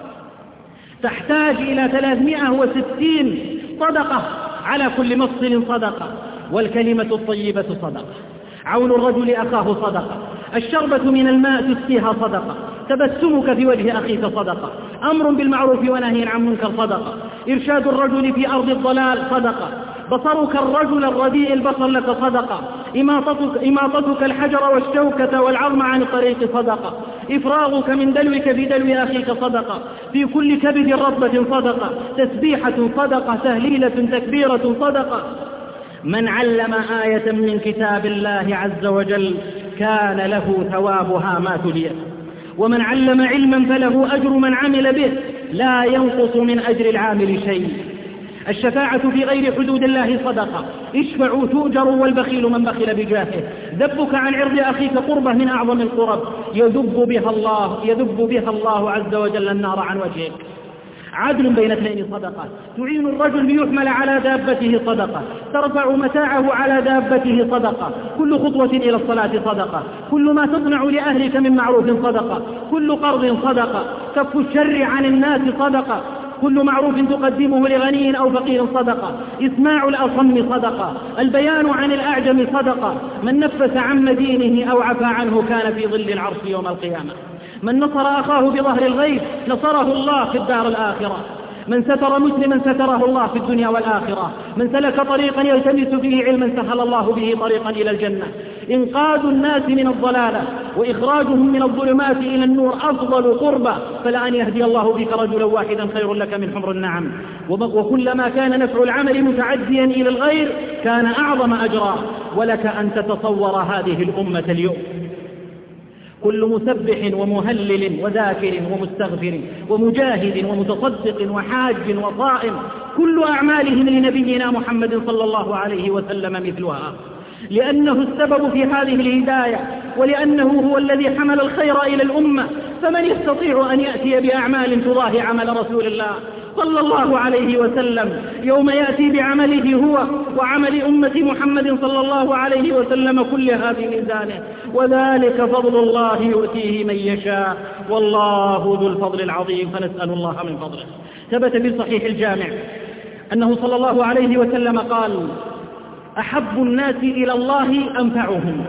تحتاج إلى 360 صدقة على كل مفصل صدقة. والكلمة الطيبة صدقة، عون الرجل أخاه صدقة، الشربة من الماء تسقيها صدقة، تبسمك في وجه أخيك صدقة، أمر بالمعروف ونهي عن منكر صدقة، إرشاد الرجل في أرض الضلال صدقة، بصرك الرجل الرديء البصر لك صدقة، إماطتك الحجر والشوكة والعظم عن الطريق صدقة، إفراغك من دلوك بدلو أخيك صدقة، في كل كبد رطبة صدقة، تسبيحة صدقة، تهليلة تكبيرة صدقة. من علم آية من كتاب الله عز وجل كان له ثوابها ما تليت، ومن علم علما فله أجر من عمل به لا ينقص من أجر العامل شيء. الشفاعة في غير حدود الله صدقة، اشفعوا تؤجروا والبخيل من بخل بجاهه. ذبك عن عرض أخيك قربة من أعظم القرب يذب بها الله عز وجل النار عن وجهك. عدل بين 2 صدقة، تعين الرجل ليحمل على دابته صدقة، ترفع متاعه على دابته صدقة، كل خطوة إلى الصلاة صدقة، كل ما تصنع لأهلك من معروف صدقة، كل قرض صدقة، كف الشر عن الناس صدقة، كل معروف تقدمه لغني أو فقير صدقة، إسماع الأصم صدقة، البيان عن الأعجم صدقة، من نفس عن مدينه أو عفى عنه كان في ظل العرش يوم القيامة. من نصر أخاه بظهر الغيب نصره الله في الدار الآخرة، من ستر مسلما ستره الله في الدنيا والآخرة، من سلك طريقا يلتمس فيه علما سهل الله به طريقا إلى الجنة. إنقاذ الناس من الضلالة وإخراجهم من الظلمات إلى النور أفضل قربة، فلأن يهدي الله بك رجلا واحدا خير لك من حمر النعم. وكلما كان نفع العمل متعديا إلى الغير كان أعظم أجرا. ولك أن تتصور هذه الأمة اليوم كل مسبح ومهلل وذاكر ومستغفر ومجاهد ومتصدق وحاج وصائم كل أعمالهم لنبينا محمد صلى الله عليه وسلم مثلها. لأنه السبب في هذه الهداية، ولأنه هو الذي حمل الخير إلى الأمة. فمن يستطيع أن يأتي بأعمال تضاهي عمل رسول الله صلى الله عليه وسلم يوم يأتي بعمله هو وعمل أمة محمد صلى الله عليه وسلم كلها في ميزانه؟ وذلك فضل الله يؤتيه من يشاء، والله ذو الفضل العظيم، فنسأل الله من فضله. ثبت في صحيح الجامع أنه صلى الله عليه وسلم قال: أحب الناس إلى الله أنفعهم،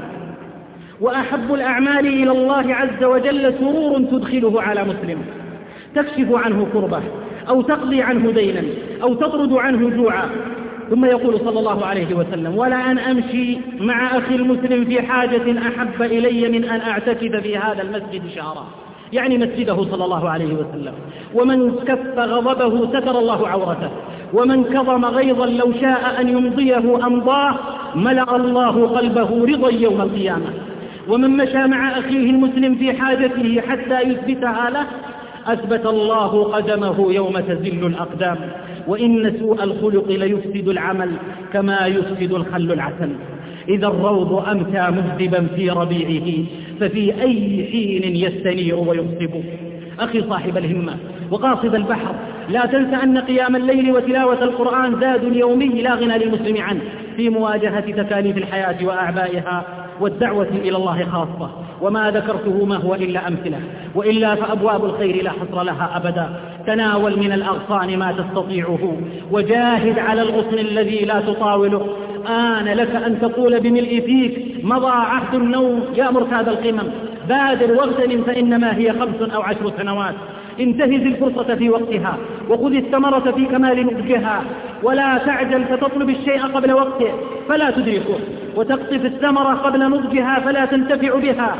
وأحب الأعمال إلى الله عز وجل سرور تدخله على مسلم، تكشف عنه كربه، أو تقضي عنه دينا، أو تطرد عنه جوعا. ثم يقول صلى الله عليه وسلم: ولا أن أمشي مع أخي المسلم في حاجة أحب إلي من أن أعتكف في هذا المسجد شهرا، يعني مسجده صلى الله عليه وسلم. ومن كف غضبه ستر الله عورته، ومن كظم غيظا لو شاء أن يمضيه أمضاه، ملأ الله قلبه رضا يوم القيامة. ومن مشى مع أخيه المسلم في حاجته حتى يثبتها له، أثبت الله قدمه يوم تزل الأقدام. وإن سوء الخلق ليفسد العمل كما يفسد الخل العسل. إذا الروض أمتى مذبا في ربيعه، ففي أي حين يستنير ويغصب. أخي صاحب الهمة وقاصد البحر، لا تنس أن قيام الليل وتلاوة القرآن زاد يومي لا غنى للمسلم عنه في مواجهة تكاليف الحياة وأعبائها، والدعوة إلى الله خاصة. وما ذكرته ما هو إلا أمثلة، وإلا فأبواب الخير لا حصر لها أبدا. تناول من الأغصان ما تستطيعه، وجاهد على الغصن الذي لا تطاوله. آن لك أن تقول بملء فيك: مضى عهد النوم يا مرتاد القمم، بادر واغتنم فإنما هي 5 أو 10 سنوات. انتهز الفرصة في وقتها، وخذ الثمرة في كمال نضجها، ولا تعجل فتطلب الشيء قبل وقته فلا تدركه، وتقطف الثمرة قبل نضجها فلا تنتفع بها.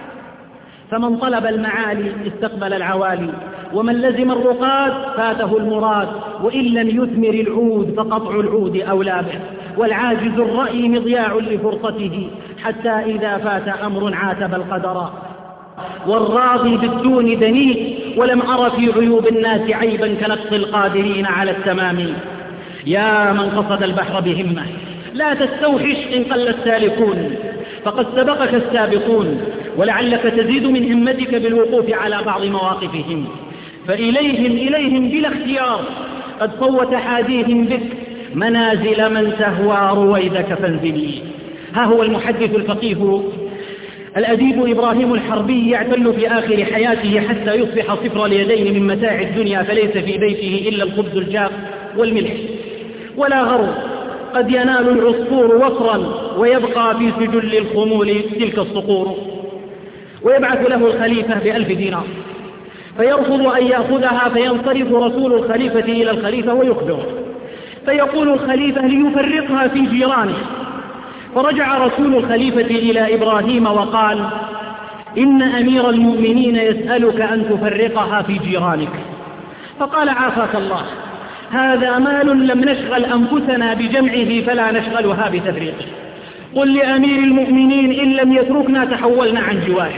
فمن طلب المعالي استقبل العوالي، ومن لزم الرقاد فاته المراد، وإن لم يثمر العود فقطع العود أولى به. والعاجز الرأي مضياع لفرصته، حتى إذا فات أمر عاتب القدر. والراضي بالدون دنيء، ولم أر في عيوب الناس عيبا كنقص القادرين على التمام. يا من قصد البحر بهمة، لا تستوحش إن قل السالكون، فقد سبقك السابقون، ولعلك تزيد من همتك بالوقوف على بعض مواقفهم. فإليهم بلا اختيار، قد صوت حاديهم بك منازل من تهوى رويدك فانزلي. ها هو المحدث الفقيه الأديب إبراهيم الحربي يعتل في آخر حياته حتى يصبح صفر اليدين من متاع الدنيا، فليس في بيته إلا الخبز الجاف والملح ولا غرو. قد ينال العصفور وصرا، ويبقى في سجل الخمول تلك الصقور. ويبعث له الخليفة ب1000 دينار، فيرفض أن يأخذها، فينصرف رسول الخليفة إلى الخليفة ويخبره، فيقول الخليفة ليفرقها في جيرانه. فرجع رسول الخليفة إلى إبراهيم وقال: إن أمير المؤمنين يسألك أن تفرقها في جيرانك. فقال: عافاك الله، هذا مال لم نشغل أنفسنا بجمعه فلا نشغلها بتفريقه. قل لأمير المؤمنين إن لم يتركنا تحولنا عن جواره.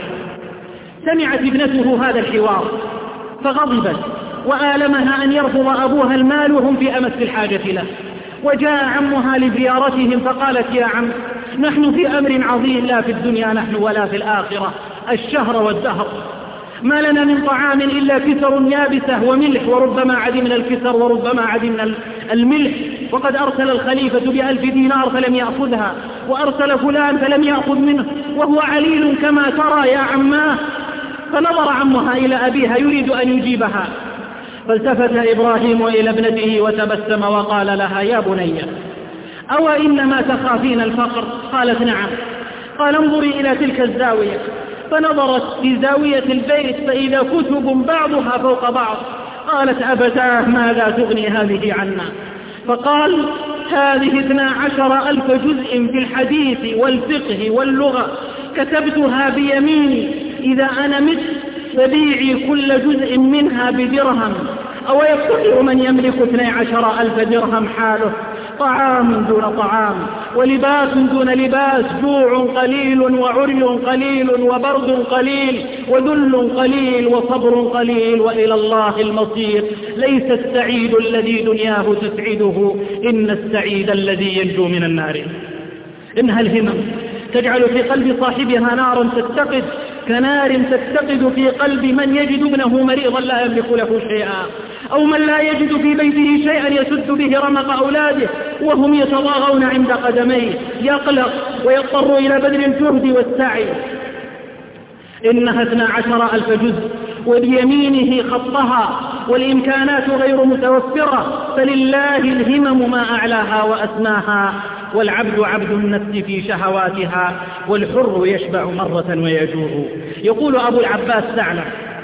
سمعت ابنته هذا الحوار فغضبت، وآلمها أن يرفض أبوها المال وهم في أمس الحاجة له. وجاء عمها لزيارتهم فقالت: يا عم، نحن في أمر عظيم، لا في الدنيا نحن ولا في الآخرة، الشهر والدهر. ما لنا من طعام إلا كسر يابسة وملح، وربما عدمنا الكسر وربما عدمنا الملح. وقد أرسل الخليفة ب1000 دينار فلم يأخذها، وأرسل فلان فلم يأخذ منه، وهو عليل كما ترى يا عماه. فنظر عمها إلى أبيها يريد أن يجيبها، فالتفت إبراهيم إلى ابنته وتبسم وقال لها: يا بني، أو إنما تخافين الفقر؟ قالت: نعم. قال: انظري إلى تلك الزاوية. فنظرت في زاوية البيت فإذا كتب بعضها فوق بعض. قالت: أبتاه، ماذا تغني هذه عنا؟ فقال: هذه 12,000 جزء في الحديث والفقه واللغة، كتبتها بيميني، إذا أنا مت فبيعي كل جزء منها بدرهم. أو يستطيع من يملك 12,000 درهم حاله؟ طعام دون طعام، ولباس دون لباس، جوع قليل وعري قليل وبرد قليل وذل قليل وصبر قليل، وإلى الله المصير. ليس السعيد الذي دنياه تسعده، إن السعيد الذي ينجو من النار. إنها الهمم تجعل في قلب صاحبها نارا تتقد كنار تتقد في قلب من يجد ابنه مريضا لا يملك له شيئا، أو من لا يجد في بيته شيئا يسد به رمق أولاده وهم يتضاغون عند قدميه، يقلق ويضطر إلى بذل الجهد والسعي. إنها 12,000 جزء وبيمينه خطها والإمكانات غير متوفرة، فلله الهمم ما أعلاها وأسماها، والعبد عبد النفس في شهواتها، والحر يشبع مرة ويجوع. يقول أبو العباس ثعلب: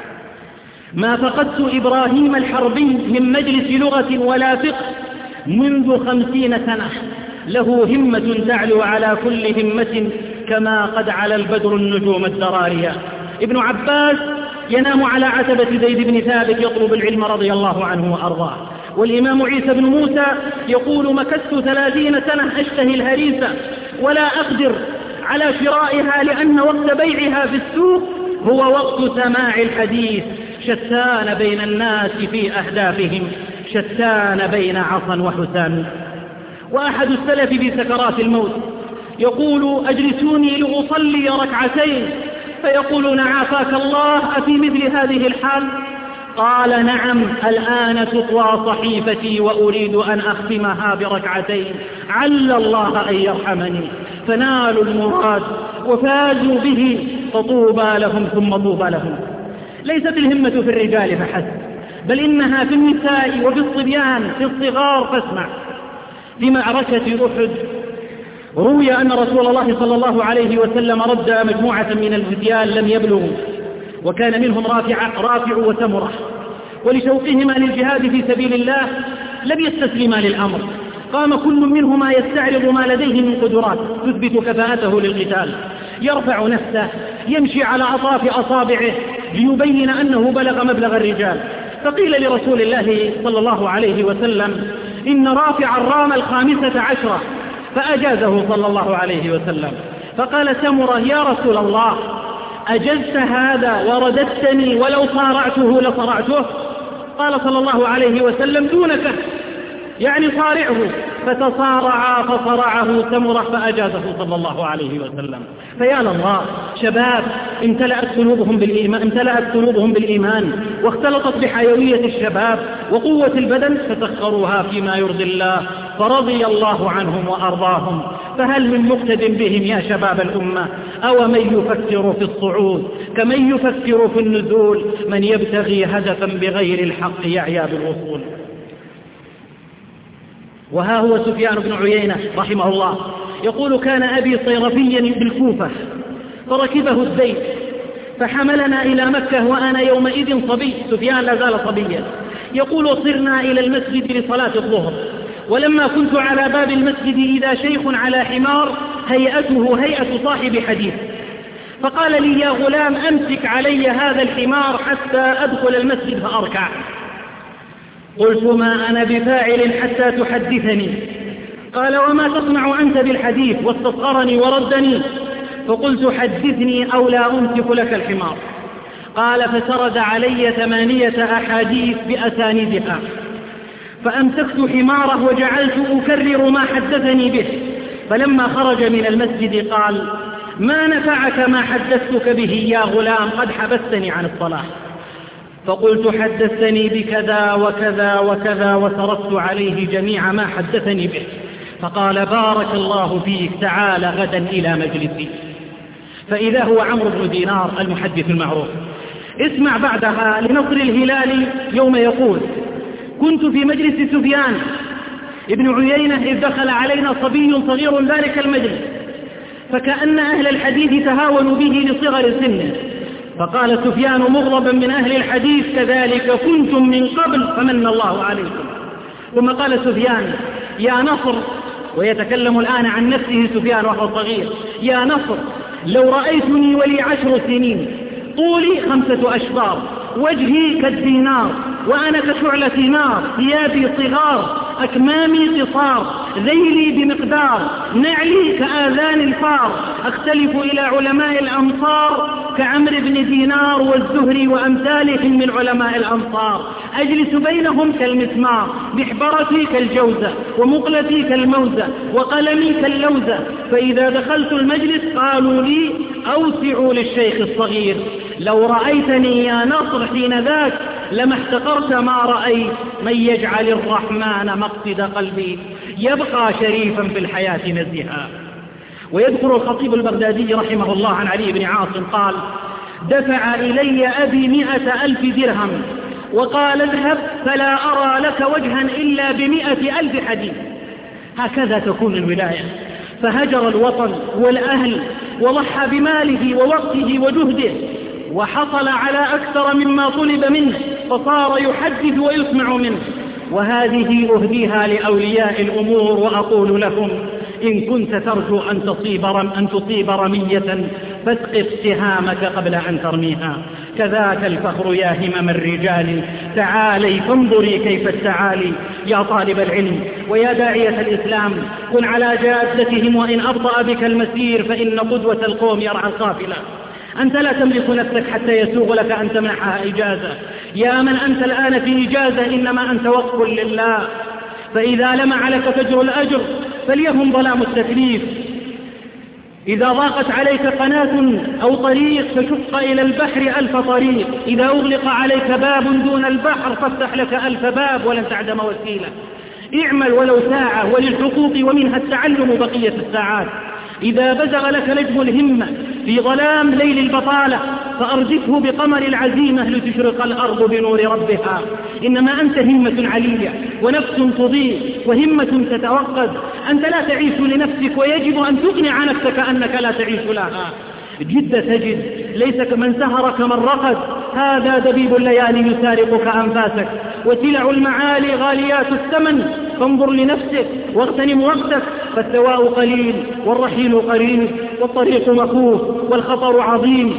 ما فقدت إبراهيم الحربي من مجلس لغة ولا فقه منذ 50 سنة، له همة تعلو على كل همة كما قد على البدر النجوم الدرارية. ابن عباس ينام على عتبة زيد بن ثابت يطلب العلم رضي الله عنه وأرضاه. والإمام عيسى بن موسى يقول: مكثت 30 سنة أشتهي الهريسة ولا أقدر على شرائها لأن وقت بيعها في السوق هو وقت سماع الحديث. شتان بين الناس في أهدافهم، شتان بين عصا وحسان. وأحد السلف في سكرات الموت يقول: أجلسوني لأصلي ركعتين، فيقولون: عافاك الله، أفي مثل هذه الحال؟ قال: نعم، الآن تطوى صحيفتي وأريد أن أختمها بركعتين، عل الله أن يرحمني. فنالوا المراد وفازوا به، فطوبى لهم ثم طوبى لهم. ليست الهمة في الرجال فحسب، بل إنها في النساء وفي الصبيان في الصغار. فاسمع: في معركة أحد روي أن رسول الله صلى الله عليه وسلم رد مجموعة من الفتيان لم يبلغوا، وكان منهم رافع وسمرة، ولشوقهما للجهاد في سبيل الله لم يستسلما للأمر. قام كل منهما يستعرض ما لديه من قدرات تثبت كفاءته للقتال، يرفع نفسه، يمشي على أطراف أصابعه ليبين أنه بلغ مبلغ الرجال. فقيل لرسول الله صلى الله عليه وسلم: إن رافعا رام 15، فأجازه صلى الله عليه وسلم. فقال سمرة: يا رسول الله، أجزت هذا ورددتني ولو صارعته لصرعته؟ قال صلى الله عليه وسلم: دونك، يعني صارعه. فتصارعا فصرعه سمرة فأجازه صلى الله عليه وسلم. فيا لله، شباب امتلأت قلوبهم بالإيمان واختلطت بحيوية الشباب وقوة البدن، فسخروها فيما يرضي الله، فرضي الله عنهم وأرضاهم. فهل من مقتد بهم يا شباب الأمة؟ أو من يفكر في الصعود كمن يفكر في النزول، من يبتغي هدفا بغير الحق يعيا بالوصول. وها هو سفيان بن عيينة رحمه الله يقول: كان أبي صيرفيا بالكوفة، فركبه الزيت فحملنا إلى مكة وأنا يومئذ صبي. سفيان لا زال صبيا. يقول: صرنا إلى المسجد لصلاة الظهر، ولما كنت على باب المسجد إذا شيخ على حمار هيئته هيئة صاحب حديث، فقال لي: يا غلام، أمسك علي هذا الحمار حتى أدخل المسجد فأركع. قلت: ما أنا بفاعل حتى تحدثني. قال: وما تصنع أنت بالحديث؟ واستصغرني وردني. فقلت: حدثني أو لا أمسك لك الحمار. قال: فسرد علي 8 أحاديث بأسانيدها، فأمسكت حماره وجعلت أكرر ما حدثني به. فلما خرج من المسجد قال: ما نفعك ما حدثتك به يا غلام؟ قد حبستني عن الصلاة. فقلت: حدثتني بكذا وكذا وكذا، وسردت عليه جميع ما حدثني به. فقال: بارك الله فيك، تعال غدا إلى مجلسي. فإذا هو عمرو بن دينار المحدث المعروف. اسمع بعدها لنصر الهلالي يوم يقول: كنت في مجلس سفيان ابن عيينة إذ دخل علينا صبي صغير ذلك المجلس، فكأن أهل الحديث تهاونوا به لصغر سنه. فقال سفيان مغضبا من أهل الحديث: كذلك كنتم من قبل فمن الله عليكم. ثم قال سفيان: يا نصر، ويتكلم الآن عن نفسه سفيان وهو صغير: يا نصر، لو رأيتني ولي 10 سنين، طولي 5 أشبار، وجهي كالدينار، وأنا كشعلة نار، ثيابي صغار، أكمامي قصار، ذيلي بمقدار، نعلي كآذان الفار، أختلف إلى علماء الأمصار كعمرو بن دينار والزهري وأمثالهم من علماء الأمصار، أجلس بينهم كالمسمار، محبرتي كالجوزة، ومقلتي كالموزة، وقلمي كاللوزة، فإذا دخلت المجلس قالوا لي أوسعوا للشيخ الصغير. لو رأيتني يا نصر حين ذاك لما احتقرت ما رأيت، من يجعل الرحمن مقصد قلبي يبقى شريفا في الحياة نزيها. ويذكر الخطيب البغدادي رحمه الله عن علي بن عاصم قال: دفع إلي أبي 100,000 درهم وقال اذهب فلا أرى لك وجها إلا ب100,000 حديث. هكذا تكون الولاية. فهجر الوطن والأهل وضحى بماله ووقته وجهده، وحصل على أكثر مما طلب منه، فصار يحدث ويسمع منه. وهذه أهديها لأولياء الأمور، وأقول لهم: إن كنت ترجو أن تصيب رمية فاسقط سهامك قبل أن ترميها. كذاك الفخر يا همم الرجال، تعالي فانظري كيف التعالي. يا طالب العلم ويا داعية الإسلام، كن على جادتهم وإن أبطأ بك المسير، فإن قدوة القوم يرعى القافلة. أنت لا تملك نفسك حتى يسوغ لك أن تمنحها إجازة. يا من أنت الآن في إجازة، إنما أنت وقف لله، فإذا لمع لك فجر الأجر فليهم ظلام التكليف. إذا ضاقت عليك قناة أو طريق فشق إلى البحر 1000 طريق. إذا أغلق عليك باب دون البحر فافتح لك 1000 باب ولن تعدم وسيلة. اعمل ولو ساعة، وللحقوق ومنها التعلم بقية الساعات. إذا بزغ لك نجم الهمة في ظلام ليل البطالة فأرجفه بقمر العزيمة لتشرق الأرض بنور ربها. إنما أنت همة علية ونفس تضيء وهمة تتوقد. أنت لا تعيش لنفسك، ويجب أن تقنع نفسك أنك لا تعيش لها. جد تجد، ليس كمن سهر كمن رقد. هذا دبيب الليالي يسارقك أنفاسك، وسلع المعالي غاليات الثمن. فانظر لنفسك واغتنم وقتك، فالثواء قليل والرحيل قريب، والطريق مخوف والخطر عظيم،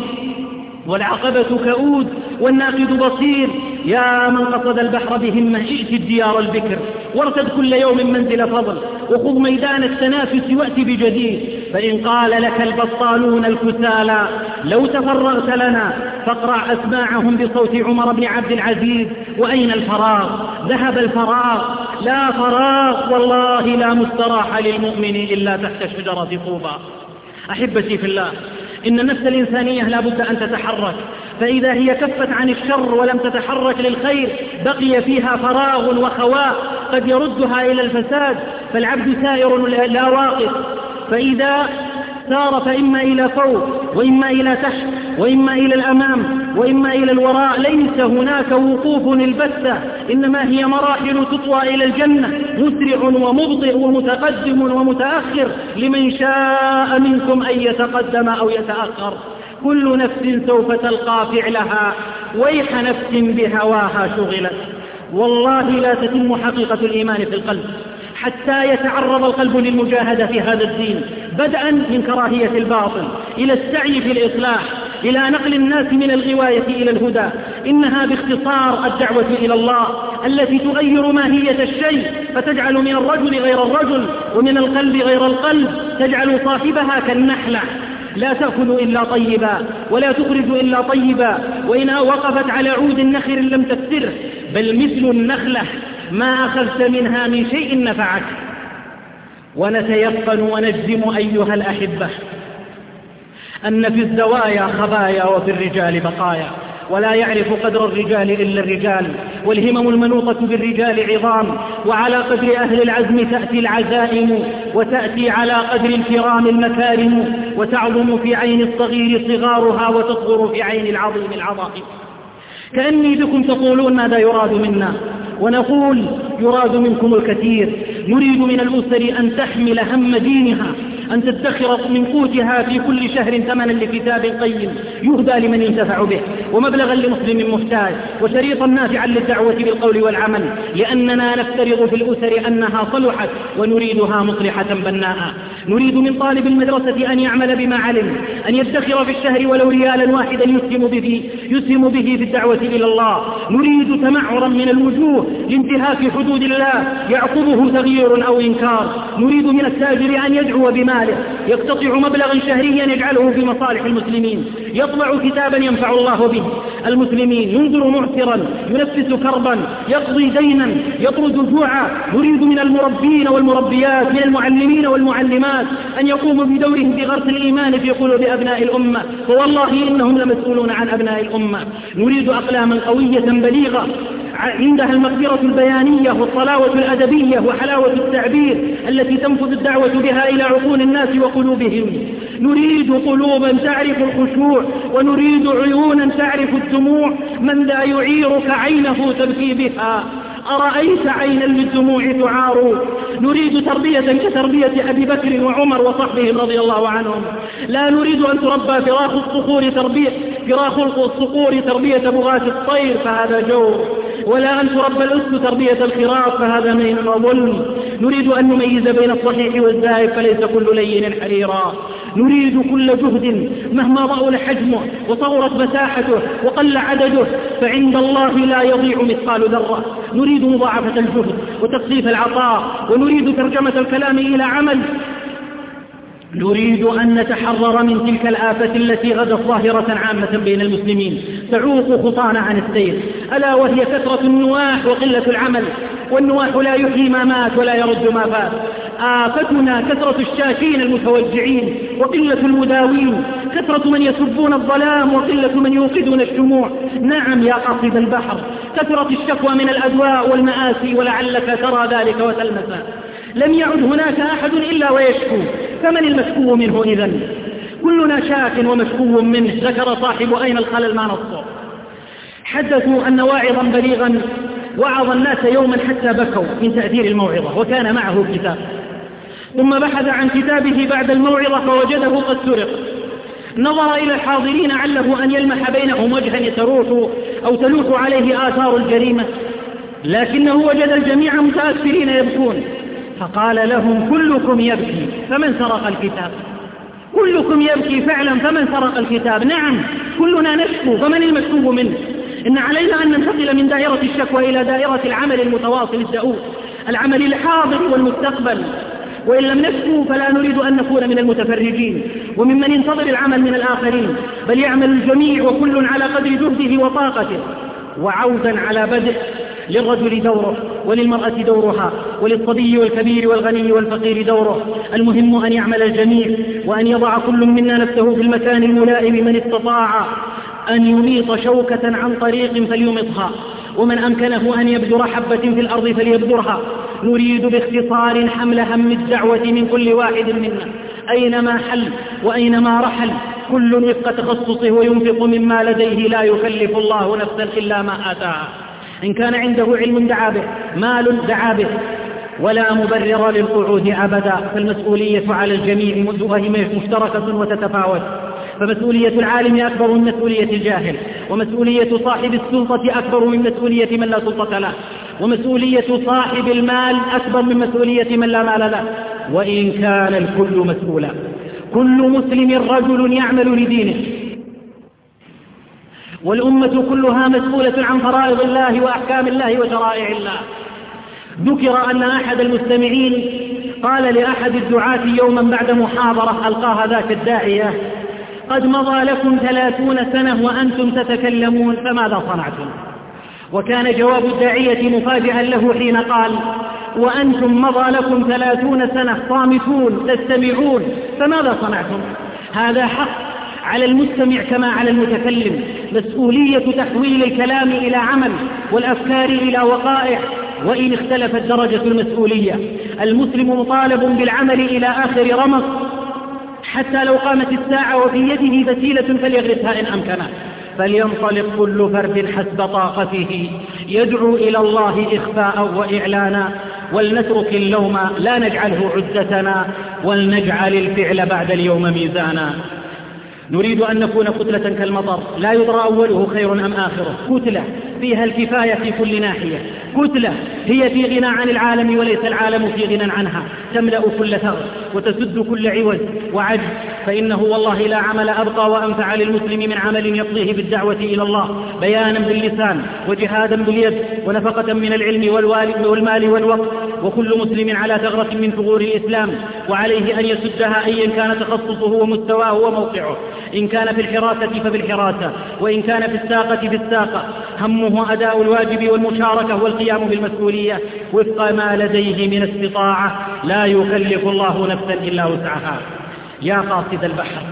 والعقبة كؤود والناقد بصير. يا من قصد البحر بهمة، ائت الديار البكر، وارتد كل يوم منزل فضل، وخذ ميدان التنافس وأت بجديد. فإن قال لك البطالون الكسالى لو تفرغت لنا، فاقرع أسماعهم بصوت عمر بن عبد العزيز: وأين الفراغ؟ ذهب الفراغ، لا فراغ والله لا مستراح للمؤمن إلا تحت شجرة طوبى. أحبتي في الله، إن النفس الإنسانية لا بد أن تتحرك، فإذا هي كفت عن الشر ولم تتحرك للخير بقي فيها فراغ وخواء قد يردها إلى الفساد. فالعبد سائر لا واقف، فإذا سار فإما إلى فوق وإما إلى تحت وإما إلى الأمام وإما إلى الوراء. ليس هناك وقوف البتة، إنما هي مراحل تطوى إلى الجنة، مسرع ومبطئ ومتقدم ومتأخر، لمن شاء منكم أن يتقدم أو يتأخر. كل نفس سوف تلقى فعلها، ويح نفس بهواها شغلت. والله لا تتم حقيقة الإيمان في القلب حتى يتعرض القلب للمجاهدة في هذا الدين، بدءا من كراهية الباطل إلى السعي في الإصلاح، إلى نقل الناس من الغواية إلى الهدى. إنها باختصار الدعوة إلى الله التي تغير ماهية الشيء، فتجعل من الرجل غير الرجل ومن القلب غير القلب، تجعل صاحبها كالنحلة لا تأكل إلا طيبا ولا تخرج إلا طيبا، وإن وقفت على عود نخر لم تكسره، بل مثل النخلة ما أخذت منها من شيء نفعك. ونتيقن ونجزم أيها الأحبة أن في الزوايا خبايا وفي الرجال بقايا، ولا يعرف قدر الرجال إلا الرجال، والهمم المنوطة بالرجال عظام، وعلى قدر أهل العزم تأتي العزائم، وتأتي على قدر الكرام المكارم، وتعظم في عين الصغير صغارها وتصغر في عين العظيم العظائم. كأني بكم تقولون ماذا يراد منا، ونقول يراد منكم الكثير. نريد من الأسر أن تحمل هم دينها، أن تدخر من قوتها في كل شهر ثمنا لكتاب قيم يهدى لمن ينتفع به، ومبلغا لمسلم محتاج، وشريطا نافعا للدعوة بالقول والعمل، لأننا نفترض في الأسر أنها صلحت ونريدها مصلحة بناء. نريد من طالب المدرسة أن يعمل بما علم، أن يدخر في الشهر ولو ريالا واحدا يسهم به في الدعوة إلى الله. نريد تمعرا من الوجوه لانتهاك حدود الله يعقبه تغيير أو إنكار. نريد من التاجر أن يدعو بماله يقتطع مبلغا شهريا يجعله في مصالح المسلمين، يطبع كتابا ينفع الله به المسلمين، ينذر معسرا، ينفس كربا، يقضي دينا، يطرد جوعا. نريد من المربين والمربيات، من المعلمين والمعلمات أن يقوموا بدورهم بغرس الإيمان في قلوب أبناء الأمة، فوالله إنهم لمسؤولون عن أبناء الأمة. نريد أقلاما قوية بليغة عندها المقدرة البيانية والطلاوة الأدبية وحلاوة التعبير التي تنفذ الدعوة بها إلى عقول الناس وقلوبهم. نريد قلوبا تعرف الخشوع، ونريد عيونا تعرف الدموع. من لا يعيرك عينه تبكي بها، أرأيت عينا للدموع تعار. نريد تربية كتربية أبي بكر وعمر وصحبهم رضي الله عنهم. لا نريد أن تربى فراخ الصقور تربية بغاة الطير فهذا جور، ولا أن تربى الأسد تربية الخراف فهذا مين وظلم. نريد أن نميز بين الصحيح والزائف فليس كل لين حريرا. نريد كل جهد مهما ضئل حجمه وصغرت مساحته وقل عدده فعند الله لا يضيع مثقال ذرة. نريد مضاعفة الجهد وتخفيف العطاء، ونريد ترجمة الكلام إلى عمل. نريد أن نتحرر من تلك الآفة التي غدت ظاهرة عامة بين المسلمين تعوق خطانا عن السير، ألا وهي كثرة النواح وقلة العمل. والنواح لا يحيي ما مات ولا يرد ما فات. آفتنا كثرة الشاكين المتوجعين وقلة المداوين، كثرة من يسبون الظلام وقلة من يوقدون الشموع. نعم يا قاصد البحر، كثرة الشكوى من الأدواء والمآسي، ولعلك ترى ذلك وتلمسه. لم يعد هناك أحد إلا ويشكو، فمن المشكو منه إذن؟ كلنا شاك ومشكو منه. ذكر صاحب أين الخلل ما نصه. حدثوا أن واعظا بليغا وعظ الناس يوما حتى بكوا من تأثير الموعظة، وكان معه كتاب، ثم بحث عن كتابه بعد الموعظة فوجده قد سرق. نظر إلى الحاضرين علّه أن يلمح بينهم وجها يتروح أو تلوح عليه آثار الجريمة، لكنه وجد الجميع متأثرين يبكون، فقال لهم كلكم يبكي فمن سرق الكتاب؟ كلكم يبكي فعلا فمن سرق الكتاب؟ نعم كلنا نشكو، فمن المشكو منه؟ إن علينا أن ننتقل من دائرة الشكوى إلى دائرة العمل المتواصل الدؤوب، العمل الحاضر والمستقبل. وإن لم نشكو فلا نريد أن نكون من المتفرجين وممن ينتظر العمل من الآخرين، بل يعمل الجميع وكل على قدر جهده وطاقته. وعودا على بدء، للرجل دوره وللمرأة دورها وللصبي والكبير والغني والفقير دوره. المهم أن يعمل الجميع، وأن يضع كل منا نفسه في المكان الملائم. من استطاع أن يميط شوكة عن طريق فليمطها، ومن أمكنه أن يبذر حبة في الأرض فليبذرها. نريد باختصار حمل هم الدعوة من كل واحد منا أينما حل وأينما رحل، كل وفق تخصصه وينفق مما لديه، لا يكلف الله نفسا إلا ما آتاها. إن كان عنده علم دعا به، مال دعا به، ولا مبرر للقعود أبدا. فالمسؤولية على الجميع وهي مشتركة وتتفاوت، فمسؤولية العالم أكبر من مسؤولية الجاهل، ومسؤولية صاحب السلطة أكبر من مسؤولية من لا سلطة له، ومسؤولية صاحب المال أكبر من مسؤولية من لا مال له. وإن كان الكل مسؤولا، كل مسلم رجل يعمل لدينه، والأمة كلها مسؤولة عن فرائض الله وأحكام الله وشرائع الله. ذكر أن أحد المستمعين قال لأحد الدعاة يوما بعد محاضرة ألقاها ذاك الداعية: قد مضى لكم 30 سنة وأنتم تتكلمون، فماذا صنعتم؟ وكان جواب الداعية مفاجئا له حين قال: وأنتم مضى لكم 30 سنة صامتون تستمعون، فماذا صنعتم؟ هذا حق على المستمع كما على المتكلم، مسؤولية تحويل الكلام إلى عمل والأفكار إلى وقائع، وإن اختلفت درجة المسؤولية. المسلم مطالب بالعمل إلى آخر رمق، حتى لو قامت الساعة وفي يده فتيلة فليغرسها إن أمكنه. فلينطلق كل فرد حسب طاقته، يدعو إلى الله إخفاء وإعلانا، ولنترك اللوم لا نجعله عدتنا، ولنجعل الفعل بعد اليوم ميزانا. نريد أن نكون كتلة كالمطر لا يدرى أوله خير أم آخره، كتلة فيها الكفاية في كل ناحية، كتلة هي في غنى عن العالم وليس العالم في غنى عنها، تملأ كل ثغر وتسد كل عوز وعجز. فإنه والله لا عمل أبقى وأنفع للمسلم من عمل يقضيه بالدعوة إلى الله بيانا باللسان وجهادا باليد ونفقة من العلم والمال والوقت. وكل مسلم على ثغرة من ثغور الإسلام وعليه أن يسدها أيا كان تخصصه ومستواه وموقعه، إن كان في الحراسة فبالحراسة، وإن كان في الساقة في الساقة. همه أداء الواجب والمشاركة والقيام بالمسؤولية وفق ما لديه من استطاعة، لا يكلف الله نفسا إلا وسعها. يا قاصد البحر،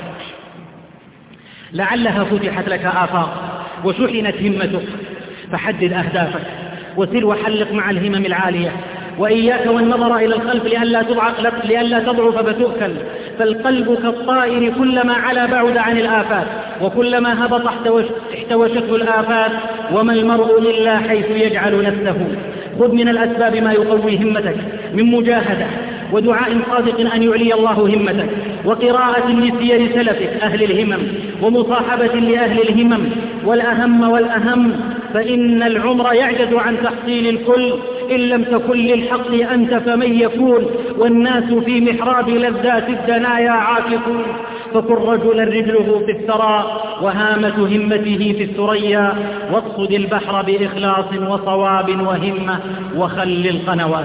لعلها فتحت لك آفاق وشحنت همتك، فحدد أهدافك وسل وحلق مع الهمم العالية، وإياك والنظر إلى الخلف لئلا تضعف فتؤكل. فالقلب كالطائر كلما علا بعد عن الآفات، وكلما هبط احتوشته الآفات، وما المرء إلا حيث يجعل نفسه. خذ من الأسباب ما يقوي همتك من مجاهدة ودعاء صادق أن يعلي الله همتك، وقراءة لسير سلفك أهل الهمم، ومصاحبة لأهل الهمم. والأهم فإن العمر يعجز عن تحصيل الكل، إن لم تكن للحق أنت فمن يكون، والناس في محراب لذات الدنايا عاكفون. فكن رجلا رجله في الثرى وهامة همته في الثريا، واقصد البحر بإخلاص وصواب وهمة وخل القنوات.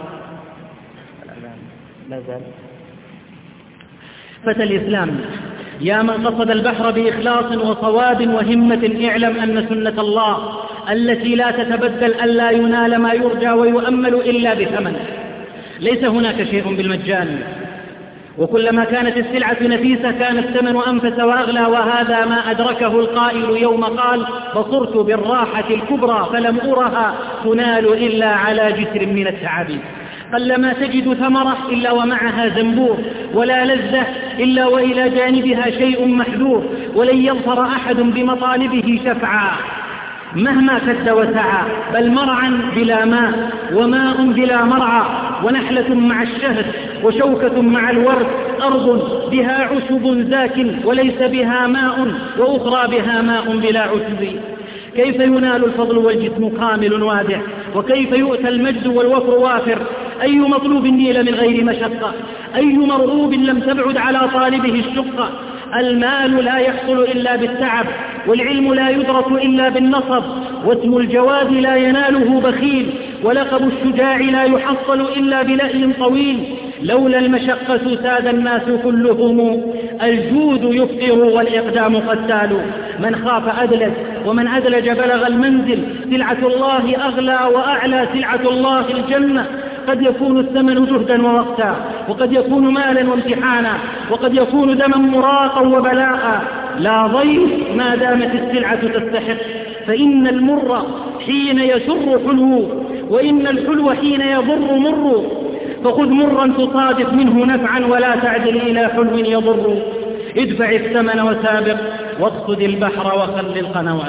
فتى الإسلام، يا من قصد البحر بإخلاص وصواب وهمة، اعلم أن سنة الله التي لا تتبدل ألا ينال ما يرجى ويؤمل إلا بثمن. ليس هناك شيء بالمجان، وكلما كانت السلعة نفيسة كان الثمن أنفس وأغلى، وهذا ما أدركه القائل يوم قال: بصرت بالراحة الكبرى فلم أرها تنال إلا على جسر من التعب. قلما تجد ثمرة إلا ومعها زنبور، ولا لذة إلا وإلى جانبها شيء محذور، ولن يظفر أحد بمطالبه شفعا مهما كد وسعى، بل مرعا بلا ماء وماء بلا مرعى، ونحلة مع الشهد وشوكة مع الورد، أرض بها عشب زاك وليس بها ماء، وأخرى بها ماء بلا عشب. كيف ينال الفضل والجسم كامل وادع، وكيف يؤتى المجد والوفر وافر؟ أي مطلوب نيل من غير مشقة، أي مرغوب لم تبعد على طالبه الشقة. المال لا يحصل إلا بالتعب، والعلم لا يدرك إلا بالنصب، واسم الجواد لا يناله بخيل، ولقب الشجاع لا يحصل إلا بلأي طويل. لولا المشقة ساد الناس كلهم، الجود يفقر والإقدام قتال. من خاف أدلج، ومن أدلج بلغ المنزل. سلعة الله أغلى وأعلى، سلعة الله الجنة. قد يكون الثمن جهدا ووقتا، وقد يكون مالا وامتحانا، وقد يكون دما مراقا وبلاء. لا ضير ما دامت السلعة تستحق، فإن المر حين يسر حلو، وإن الحلو حين يضر مر. فخذ مرا تصادف منه نفعا، ولا تعدل إلى حلو يضر. ادفع الثمن وسابق، واقصد البحر وخل القنوات.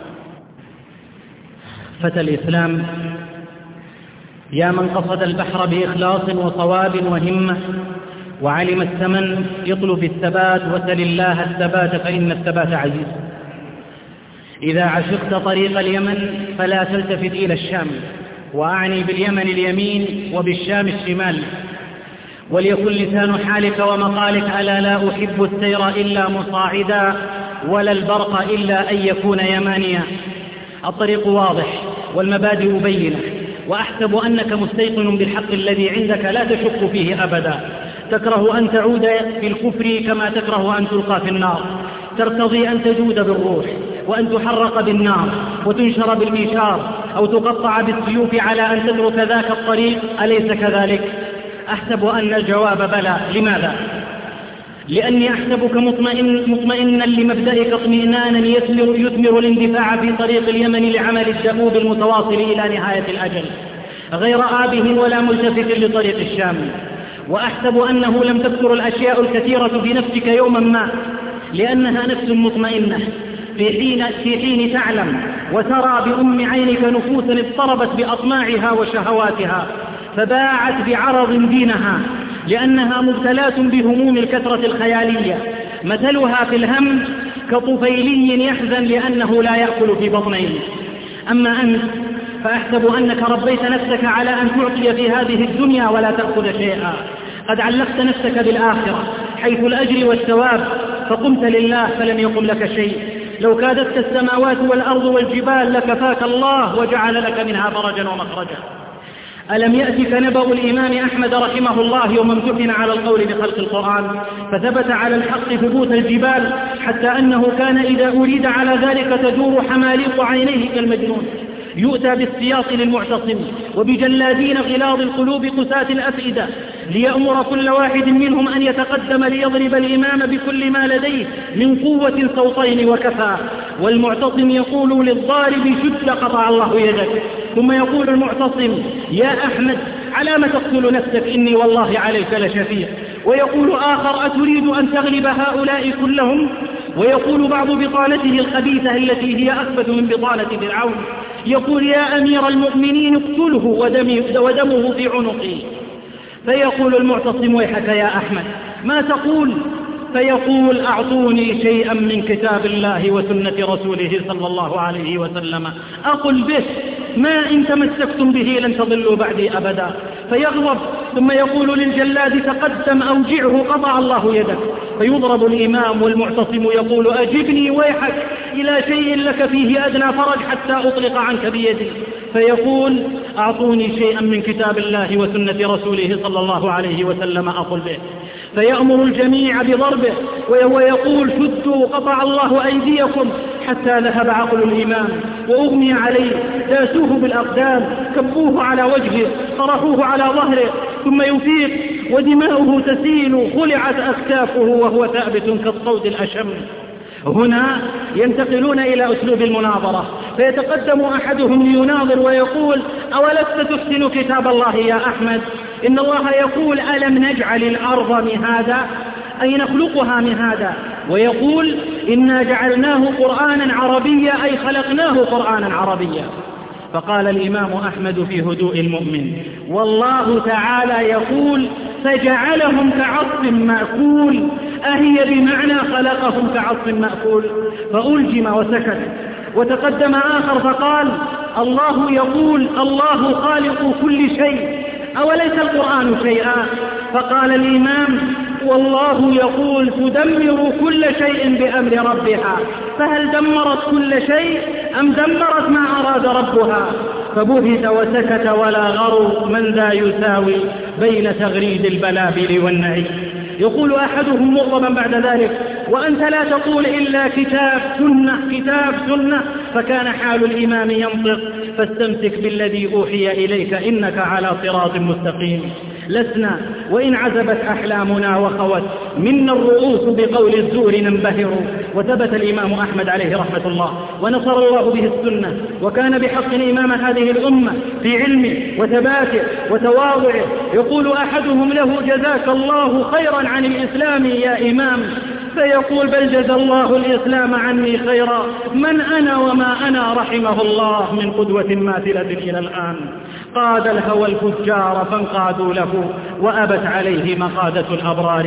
فتى الإسلام، يا من قصد البحر بإخلاص وصواب وهمة وعلم الثمن، اطلب الثبات وسل الله الثبات، فإن الثبات عزيز. إذا عشقت طريق اليمن فلا تلتفت إلى الشام، وأعني باليمن اليمين وبالشام الشمال. وليكن لسان حالك ومقالك: ألا لا أحب السير إلا مصاعدا، ولا البرق إلا أن يكون يمانيا. الطريق واضح والمبادئ بينة، وأحسب أنك مستيقن بالحق الذي عندك لا تشك فيه أبدا. تكره أن تعود في الكفر كما تكره أن تلقى في النار. ترتضي أن تجود بالروح، وأن تحرق بالنار، وتنشر بالمنشار، أو تقطع بالسيوف على أن تترك ذاك الطريق، أليس كذلك؟ أحسب أن الجواب بلى. لماذا؟ لأني أحسبك مطمئنا لمبدئك اطمئنانا يثمر الاندفاع في طريق اليمن لعمل الدؤوب المتواصل إلى نهاية الأجل، غير آبه ولا ملتفت لطريق الشام. وأحسب أنه لم تكثر الأشياء الكثيرة في نفسك يوما ما، لأنها نفس مطمئنة في حين تعلم وترى بأم عينك نفوسا اضطربت بأطماعها وشهواتها، فباعت بعرض دينها، لأنها مبتلاة بهموم الكثرة الخيالية، مثلها في الهم كطفيلي يحزن لأنه لا يأكل في بطنه. أما أنت فأحسب أنك ربيت نفسك على أن تعطي في هذه الدنيا ولا تأخذ شيئا. قد علقت نفسك بالآخرة حيث الأجر والثواب، فقمت لله فلم يقم لك شيء. لو كادتك السماوات والأرض والجبال لكفاك الله وجعل لك منها فرجا ومخرجا. ألم يأتك نبأ الإمام أحمد رحمه الله يوم امتحن على القول بخلق القرآن فثبت على الحق ثبوت الجبال، حتى أنه كان إذا أريد على ذلك تدور حماليق عينيه كالمجنون. يؤتى بالسياط للمعتصم وبجلادين غلاظ القلوب قساة الأفئدة ليأمر كل واحد منهم أن يتقدم ليضرب الإمام بكل ما لديه من قوة صوتين وكفى. والمعتصم يقول للضارب شد قطع الله يدك، ثم يقول المعتصم يا أحمد على ما تقتل نفسك إني والله عليك لشفيق. ويقول آخر أتريد أن تغلب هؤلاء كلهم؟ ويقول بعض بطانته الخبيثة التي هي أخبث من بطانة فرعون يقول يا أمير المؤمنين اقتله ودمه في عنقه. فيقول المعتصم ويحك يا أحمد ما تقول؟ فيقول أعطوني شيئا من كتاب الله وسنة رسوله صلى الله عليه وسلم أقل به، ما إن تمسكتم به لن تضلوا بعدي أبدا. فيغضب ثم يقول للجلاد تقدم أوجعه قطع الله يدك. فيضرب الإمام والمعتصم يقول أجبني ويحك إلى شيء لك فيه أدنى فرج حتى أطلق عنك بيدي. فيقول أعطوني شيئا من كتاب الله وسنة رسوله صلى الله عليه وسلم أقل به. فيأمر الجميع بضربه وهو يقول شدوا قطع الله أيديكم، حتى ذهب عقل الإمام وأغمي عليه، داسوه بالأقدام، كبوه على وجهه، طرحوه على ظهره، ثم يفيق ودماؤه تسيل، خلعت أكتافه وهو ثابت كالصوت الأشم. هنا ينتقلون إلى أسلوب المناظرة، فيتقدم أحدهم ليناظر ويقول أولست تحسن كتاب الله يا أحمد؟ إن الله يقول ألم نجعل الأرض مهادا أي نخلقها مهادا، ويقول إنا جعلناه قرآنا عربيا أي خلقناه قرآنا عربيا. فقال الإمام أحمد في هدوء المؤمن والله تعالى يقول فجعلهم كعصف مأكول، أهي بمعنى خلقهم كعصف مأكول؟ فألجم وسكت. وتقدم آخر فقال الله يقول الله خالق كل شيء أوليس القرآن شيئا؟ فقال الإمام والله يقول تدمر كل شيء بأمر ربها، فهل دمرت كل شيء أم دمرت ما أراد ربها؟ فبهت وسكت ولا غروا من ذا يساوي بين تغريد البلابل والنعي. يقول أحدهم مغضبا بعد ذلك وأنت لا تقول إلا كتاب سنة كتاب سنة. فكان حال الإمام ينطق فاستمسك بالذي أوحي إليك إنك على صراط مستقيم. لسنا وإن عزبت أحلامنا وخوت منا الرؤوس بقول الزور ننبهر. وثبت الإمام أحمد عليه رحمة الله ونصر الله به السنة، وكان بحق إمام هذه الأمة في علمه وثباته وتواضعه. يقول أحدهم له جزاك الله خيرا عن الإسلام يا إمام، فيقول بل جزى الله الإسلام عني خيرا، من أنا وما أنا رحمه الله من قدوة ماثلة إلى الآن. قاد الهوى الفجار فانقادوا له وأبت عليه مقادة الأبرار.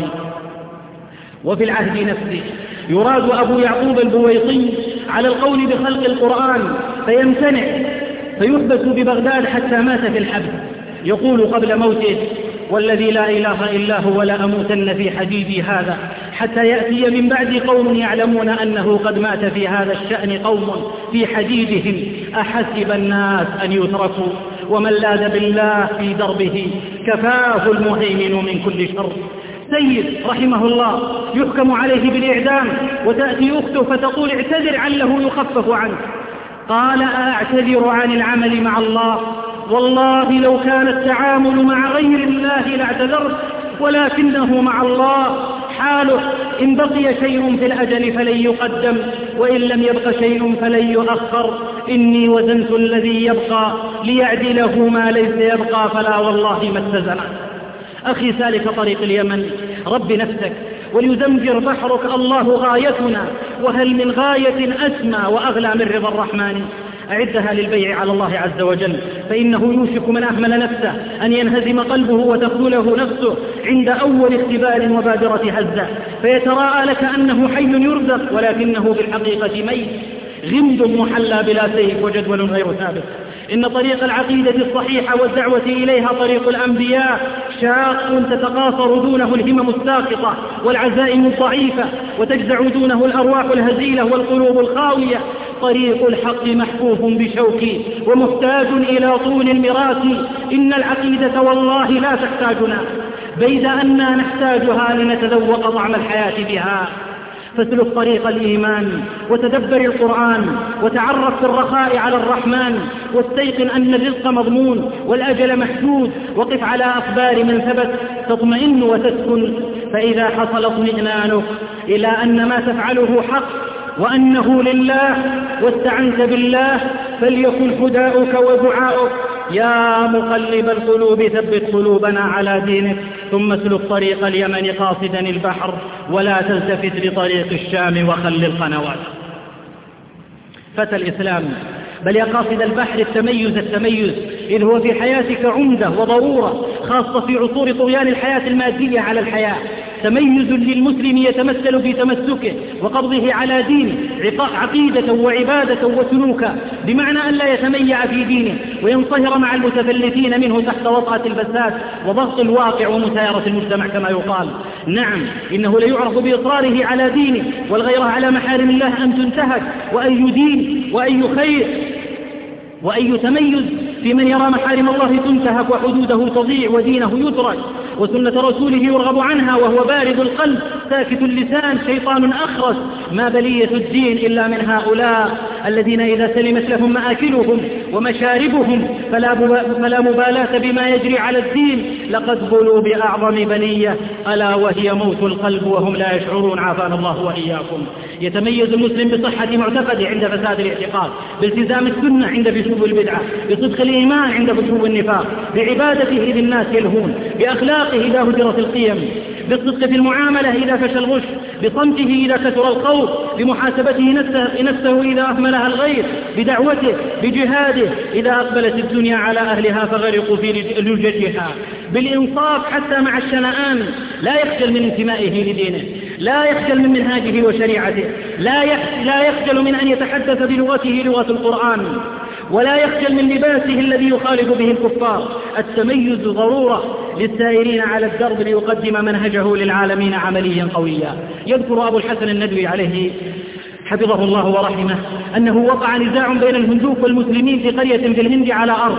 وفي العهد نفسه يراد أبو يعقوب البويطي على القول بخلق القرآن فيمتنع فيحبس ببغداد حتى مات في الحبس. يقول قبل موته والذي لا إله إلا هو لا أموتن في حديدي هذا حتى يأتي من بعد قوم يعلمون أنه قد مات في هذا الشأن قوم في حديدهم أحسب الناس أن يتركوا ومن لاذ بالله في دربه كفاه المهيمن من كل شر. سيد رحمه الله يحكم عليه بالإعدام وتأتي أخته فتقول اعتذر عله يخفف عنه. قال أعتذر عن العمل مع الله، والله لو كان التعامل مع غير الله لاعتذرت، ولكنه مع الله حاله إن بقي شيء في الأجل فلن يقدم وإن لم يبق شيء فلن يؤخر. إني وزنت الذي يبقى ليعدله ما ليس يبقى فلا والله ما اتزن. أخي سالك طريق اليمن رب نفسك وليزمجر بحرك الله غايتنا، وهل من غاية أسمى وأغلى من رضا الرحمن؟ أعدها للبيع على الله عز وجل، فإنه يوشك من أهمل نفسه أن ينهزم قلبه وتخذله نفسه عند أول اختبار وبادرة هزة، فيتراءى لك أنه حي يرزق ولكنه بالحقيقة ميت، غمد محلى بلا سيف وجدول غير ثابت. إن طريق العقيدة الصحيحة والدعوة إليها طريق الأنبياء، شاق تتقاصر دونه الهمم الساقطة والعزائم الضعيفة، وتجزع دونه الأرواح الهزيلة والقلوب الخاوية. طريق الحق محفوف بشوك ومحتاج إلى طول المراس. إن العقيدة والله لا تحتاجنا، بيد أننا نحتاجها لنتذوق طعم الحياة بها. فاسلك طريق الإيمان وتدبر القرآن وتعرف في الرخاء على الرحمن، واستيقن أن الرزق مضمون والأجل محدود، وقف على أخبار من ثبت تطمئن وتسكن. فإذا حصل اطمئنانك إلى أن ما تفعله حق وأنه لله واستعنت بالله، فليكن هداؤك ودعاؤك: يا مقلب القلوب ثبت قلوبنا على دينك. ثم اسلك طريق اليمن قاصدا البحر، ولا تلتفت لطريق الشام وخل القنوات. فتى الإسلام، بل يا قاصد البحر التميز، إذ هو في حياتك عمدة وضرورة، خاصة في عصور طغيان الحياة المادية على الحياة. تميز للمسلم يتمثل في تمسكه وقبضه على دينه عقيدة وعبادة وسلوكا، بمعنى أن لا يتميع في دينه وينصهر مع المتفلتين منه تحت وطأة البسات وضغط الواقع ومسايرة المجتمع كما يقال. نعم، إنه ليعرف بإصراره على دينه والغيرة على محارم الله أن تنتهك، وأي دين وأي خير وأي تميز في من يرى محارم الله تنتهك وحدوده تضيع ودينه يترك وسنة رسوله يرغب عنها، وهو بارد القلب ساكت اللسان شيطان أخرس. ما بلية الدين إلا من هؤلاء الذين إذا سلمت لهم مآكلهم ومشاربهم فلا مبالاة بما يجري على الدين، لقد بلوا بأعظم بلية ألا وهي موت القلب وهم لا يشعرون، عافانا الله وإياكم. يتميز المسلم بصحة معتقده عند فساد الاعتقاد، بالتزام السنة عند فشو البدعة، بصدق الإيمان عند فشو النفاق، بعبادته إذ الناس يلهون، بأخلاقه إذا هجرت القيم، بالصدق في المعاملة إذا فشى الغش، بصمته إذا كثر القول، بمحاسبته نفسه إذا أهملها الغير، بدعوته، بجهاده إذا أقبلت الدنيا على أهلها فغرقوا في لججها، بالإنصاف حتى مع الشنآن، لا يخجل من انتمائه لدينه، لا يخجل من منهاجه وشريعته، لا يخجل من أن يتحدث بلغته لغة القرآن، ولا يخجل من لباسه الذي يخالف به الكفار. التميز ضرورة للسائرين على الدرب ليقدم منهجه للعالمين عمليا قويا. يذكر أبو الحسن الندوي عليه حفظه الله ورحمه أنه وقع نزاع بين الهندوك والمسلمين في قرية في الهند على أرض،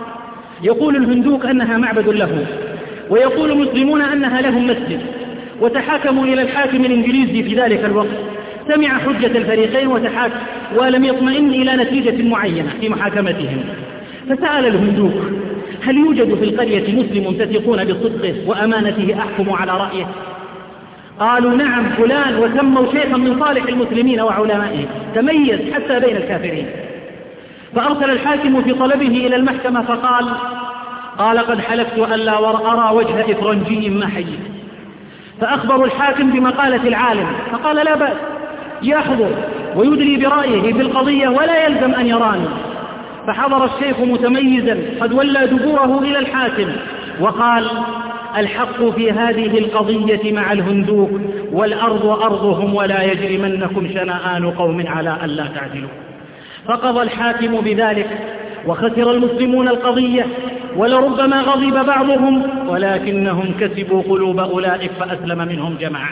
يقول الهندوك أنها معبد له، ويقول المسلمون أنها لهم مسجد، وتحاكموا إلى الحاكم الإنجليزي في ذلك الوقت. سمع حجة الفريقين وتحاكم ولم يطمئن إلى نتيجة معينة في محاكمتهم، فسأل الهندوك: هل يوجد في القرية مسلم تثقون بصدقه وأمانته أحكم على رأيه؟ قالوا: نعم فلان، وسموا شيخا من صالح المسلمين وعلمائهم تميز حتى بين الكافرين. فأرسل الحاكم في طلبه إلى المحكمة قال: قد حلفت ألا أرى وجه إفرنجي ما حييت. فأخبروا الحاكم بمقالة العالم، فقال: لا بأس، يحضر ويدري برأيه في القضية ولا يلزم أن يراني. فحضر الشيخ متميزا قد ولى دبوره إلى الحاكم وقال: الحق في هذه القضية مع الهندوك، والأرض أرضهم، ولا يجرمنكم شنآن قوم على ألا تعدلوا. فقضى الحاكم بذلك، وخسر المسلمون القضية، ولربما غضب بعضهم، ولكنهم كسبوا قلوب أولئك فأسلم منهم جماعة.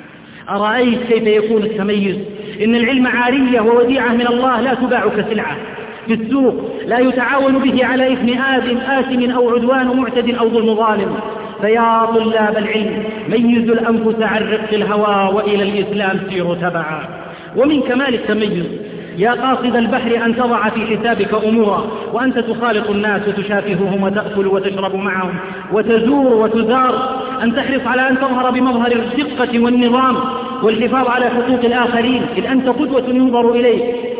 أرأيت كيف يكون التميز؟ إن العلم عارية ووديعة من الله لا تباع كسلعة في السوق، لا يتعاون به على إثم آثم أو عدوان معتد أو ظلم ظالم. فيا طلاب العلم، ميزوا الأنفس عن رق الهوى، وإلى الإسلام سيروا تبعا. ومن كمال التميز يا قاصد البحر أن تضع في حسابك أمورا، وأنت تخالط الناس وتشافههم وتأكل وتشرب معهم وتزور وتزار، أن تحرص على أن تظهر بمظهر الدقة والنظام والحفاظ على حقوق الآخرين، إذ أنت قدوة ينظر إليك.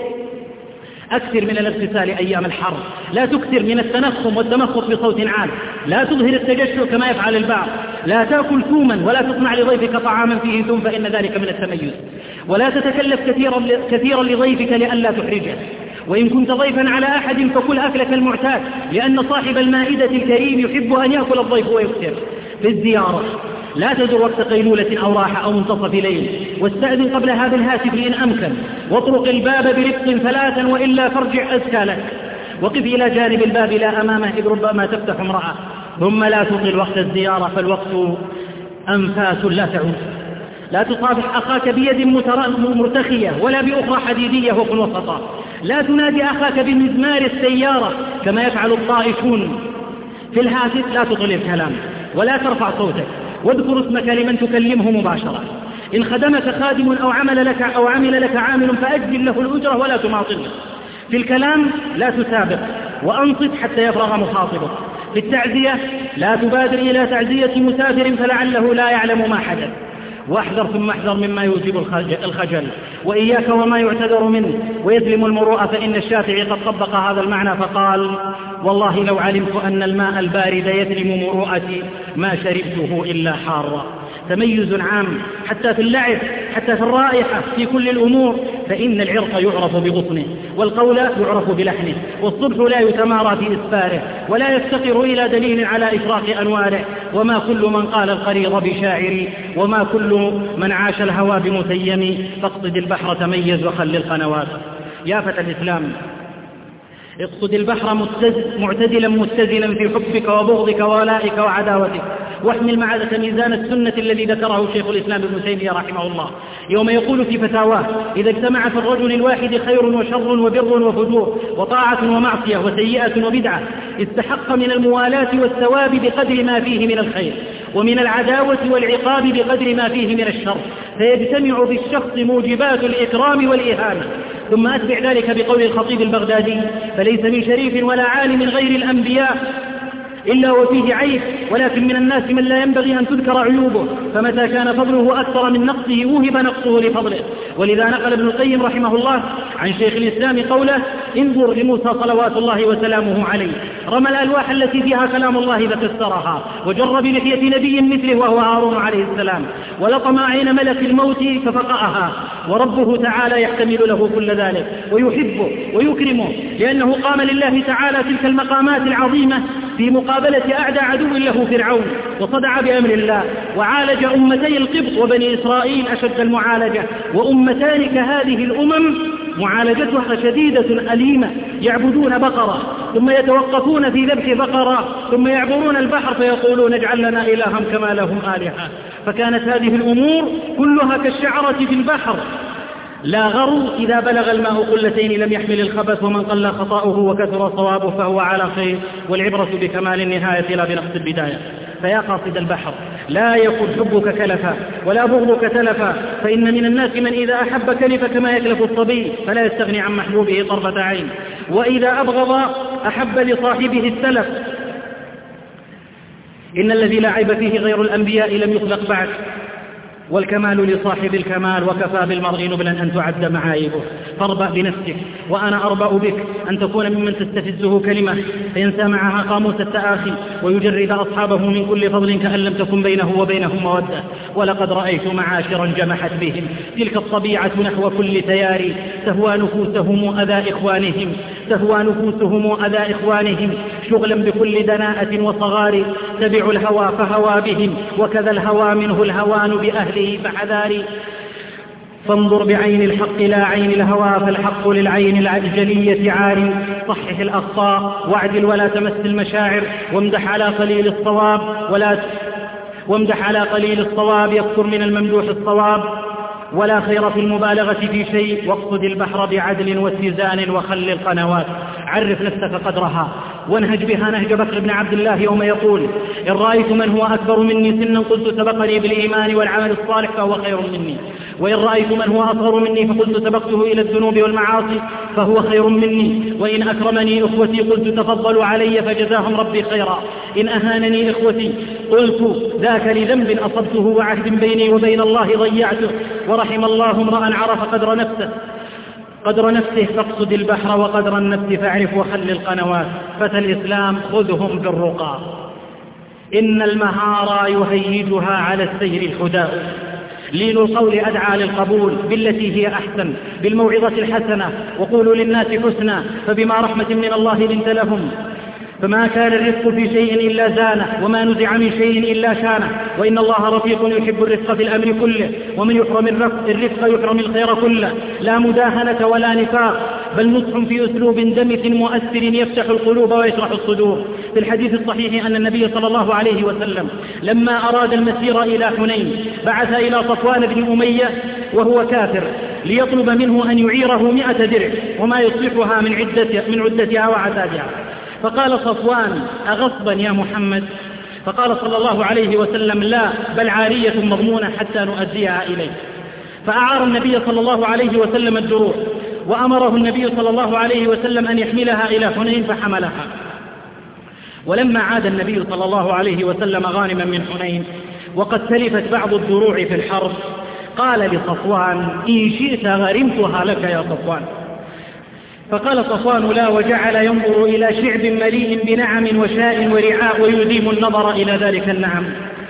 أكثر من الاغتسال أيام الحر، لا تكثر من التنخم والتمخط بصوت عال، لا تظهر التجشع كما يفعل البعض، لا تأكل ثوما ولا تصنع لضيفك طعاما فيه ثوم فإن ذلك من التميز، ولا تتكلف كثيرا لضيفك لئلا تحرجه، وإن كنت ضيفا على أحد فكل أكلك المعتاد، لأن صاحب المائدة الكريم يحب أن يأكل الضيف ويكثر. في الزيارة لا تزر وقت قيلولة أو راحة أو منتصف ليل، واستأذن قبلها بالهاتف إن أمكن، واطرق الباب برفق 3 وإلا فارجع أزكى لك. وقف إلى جانب الباب لا أمامه إذ ربما تفتح امرأة. ثم لا تطل وقت الزيارة فالوقت أنفاس لا تعود. لا تصافح أخاك بيد مرتخية ولا بأخرى حديدية وكن وسطا. لا تنادي أخاك بمزمار السيارة كما يفعل الطائفون. في الهاتف لا تطل الكلام ولا ترفع صوتك، واذكر اسمك لمن تكلمه مباشرة. إن خدمك خادم أو عمل لك عامل فأجل له الأجرة ولا تماطله. في الكلام لا تسابق، وأنصت حتى يفرغ مخاطبك. في التعزية لا تبادر إلى تعزية مسافر فلعله لا يعلم ما حدث. واحذر ثم احذر مما يوجب الخجل، وإياك وما يعتذر منه ويسلم المروءة، فإن الشافعي قد طبق هذا المعنى فقال: والله لو علمت أن الماء البارد يسلم مروءتي ما شربته إلا حارا. تميز عام حتى في اللعب، حتى في الرائحة، في كل الأمور، فإن العرق يعرف بغصنه، والقول يعرف بلحنه، والصبح لا يتمارى في إسفاره، ولا يفتقر إلى دليل على إفراق أنواره. وما كل من قال القريض بشاعري، وما كل من عاش الهوى بمتيم، فاقصد البحر تميز وخل القنوات. يا فتى الإسلام، اقصد البحر معتدلا متزنا في حبك وبغضك وولائك وعداوتك، واحمل معك ميزان السنة الذي ذكره شيخ الإسلام ابن تيمية رحمه الله يوم يقول في فتاواه: إذا اجتمع في الرجل الواحد خير وشر وبر وفجور وطاعة ومعصية وسيئة وبدعة، استحق من الموالاة والثواب بقدر ما فيه من الخير، ومن العداوة والعقاب بقدر ما فيه من الشر، فيجتمع بالشخص موجبات الإكرام والإهانة. ثم أتبع ذلك بقول الخطيب البغدادي: فليس من شريف ولا عالم غير الأنبياء إلا وفيه عيب، ولكن من الناس من لا ينبغي أن تذكر عيوبه، فمتى كان فضله أكثر من نقصه وهب نقصه لفضله. ولذا نقل ابن القيم رحمه الله عن شيخ الإسلام قوله: انظر لموسى صلوات الله وسلامه عليه، رمى الألواح التي فيها كلام الله فكسرها، وجر بلحية نبي مثله وهو هارون عليه السلام، ولطم عين ملك الموت ففقأها، وربه تعالى يحتمل له كل ذلك ويحبه ويكرمه، لأنه قام لله تعالى تلك المقامات العظيمة في مقابلة أعدى عدو له فرعون، وصدع بأمر الله، وعالج أمتي القبط وبني إسرائيل أشد المعالجة، وأمتان كهذه الأمم معالجتها شديدة أليمة، يعبدون بقرة ثم يتوقفون في ذبح بقرة، ثم يعبرون البحر فيقولون: اجعل لنا إلها كما لهم آلهة. فكانت هذه الأمور كلها كالشعرة في البحر، لا غرو إذا بلغ الماء قلتين لم يحمل الخبث، ومن قل خطأه وكثر صوابه فهو على خير، والعبرة بكمال النهاية لا بنقص البداية. فيا قاصد البحر، لا يكن حبك كلفا ولا بغضك تلفا، فإن من الناس من إذا أحب كلف كما يكلف الصبي، فلا يستغني عن محبوبه طرفة عين، وإذا أبغض أحب لصاحبه السلف. إن الذي لا عيب فيه غير الأنبياء لم يخلق بعد، والكمال لصاحب الكمال، وكفى بالمرء نبلا أن تعد معايبه. فاربأ بنفسك، وأنا أربأ بك أن تكون ممن تستفزه كلمة فينسى معها قاموس التآخي، ويجرد أصحابه من كل فضل كأن لم تكن بينه وبينهم مودة. ولقد رأيت معاشرا جمحت بهم تلك الطبيعة نحو كل تيار، تهوى نفوسهم أذى إخوانهم شغلا بكل دناءة وصغار، تبع الهوى فهوى بهم، وكذا الهوى منه الهوان بأهله فحذاري. فانظر بعين الحق لا عين الهوى، فالحق للعين العجلية عار. صحح الأخطاء واعدل ولا تمس المشاعر، وامدح على قليل الصواب يكثر من الممدوح الصواب، ولا خير في المبالغة في شيء. واقصد البحر بعدل واتزان وخل القنوات. عرف نفسك قدرها وانهج بها نهج بكر بن عبد الله يوم يقول: إن رأيت من هو أكبر مني سنا قلت سبقني بالإيمان والعمل الصالح فهو خير مني، وإن رأيت من هو أصغر مني فقلت سبقته إلى الذنوب والمعاصي فهو خير مني، وإن أكرمني إخوتي قلت تفضلوا علي فجزاهم ربي خيرا، إن أهانني إخوتي قلت ذاك لذنب أصبته وعهد بيني وبين الله ضيعته. ورحم الله امرأ عرف قدر نفسه، فاقصد البحر وقدر النفس فاعرف وخل القنوات. فتى الإسلام خذهم بالرقى، إن المهارة يهيجها على السير الحداء، لين القول أدعى للقبول بالتي هي أحسن بالموعظة الحسنة وقولوا للناس حسنا فبما رحمة من الله لنت لهم. فما كان الرفق في شيء إلا زانه وما نزع من شيء إلا شانه وإن الله رفيق يحب الرفق في الأمر كله ومن يحرم الرفق يحرم الخير كله لا مداهنة ولا نفاق بل نصح في أسلوب دمث مؤثر يفتح القلوب ويشرح الصدور. في الحديث الصحيح أن النبي صلى الله عليه وسلم لما أراد المسير إلى حنين بعث إلى صفوان بن أمية وهو كافر ليطلب منه أن يعيره 100 درع وما يصلحها من عدتها وعتادها. فقال صفوان أغصبا يا محمد؟ فقال صلى الله عليه وسلم لا بل عارية مضمونة حتى نؤديها إليه. فأعار النبي صلى الله عليه وسلم الدروع وأمره النبي صلى الله عليه وسلم أن يحملها إلى حنين فحملها. ولما عاد النبي صلى الله عليه وسلم غانما من حنين وقد تلفت بعض الدروع في الحرب قال لصفوان إن شئت غرمتها لك يا صفوان. فقال صفوان لا وجعل ينظر إلى شعب مليء بنعم وشاء ورعاء ويديم النظر إلى ذلك النعم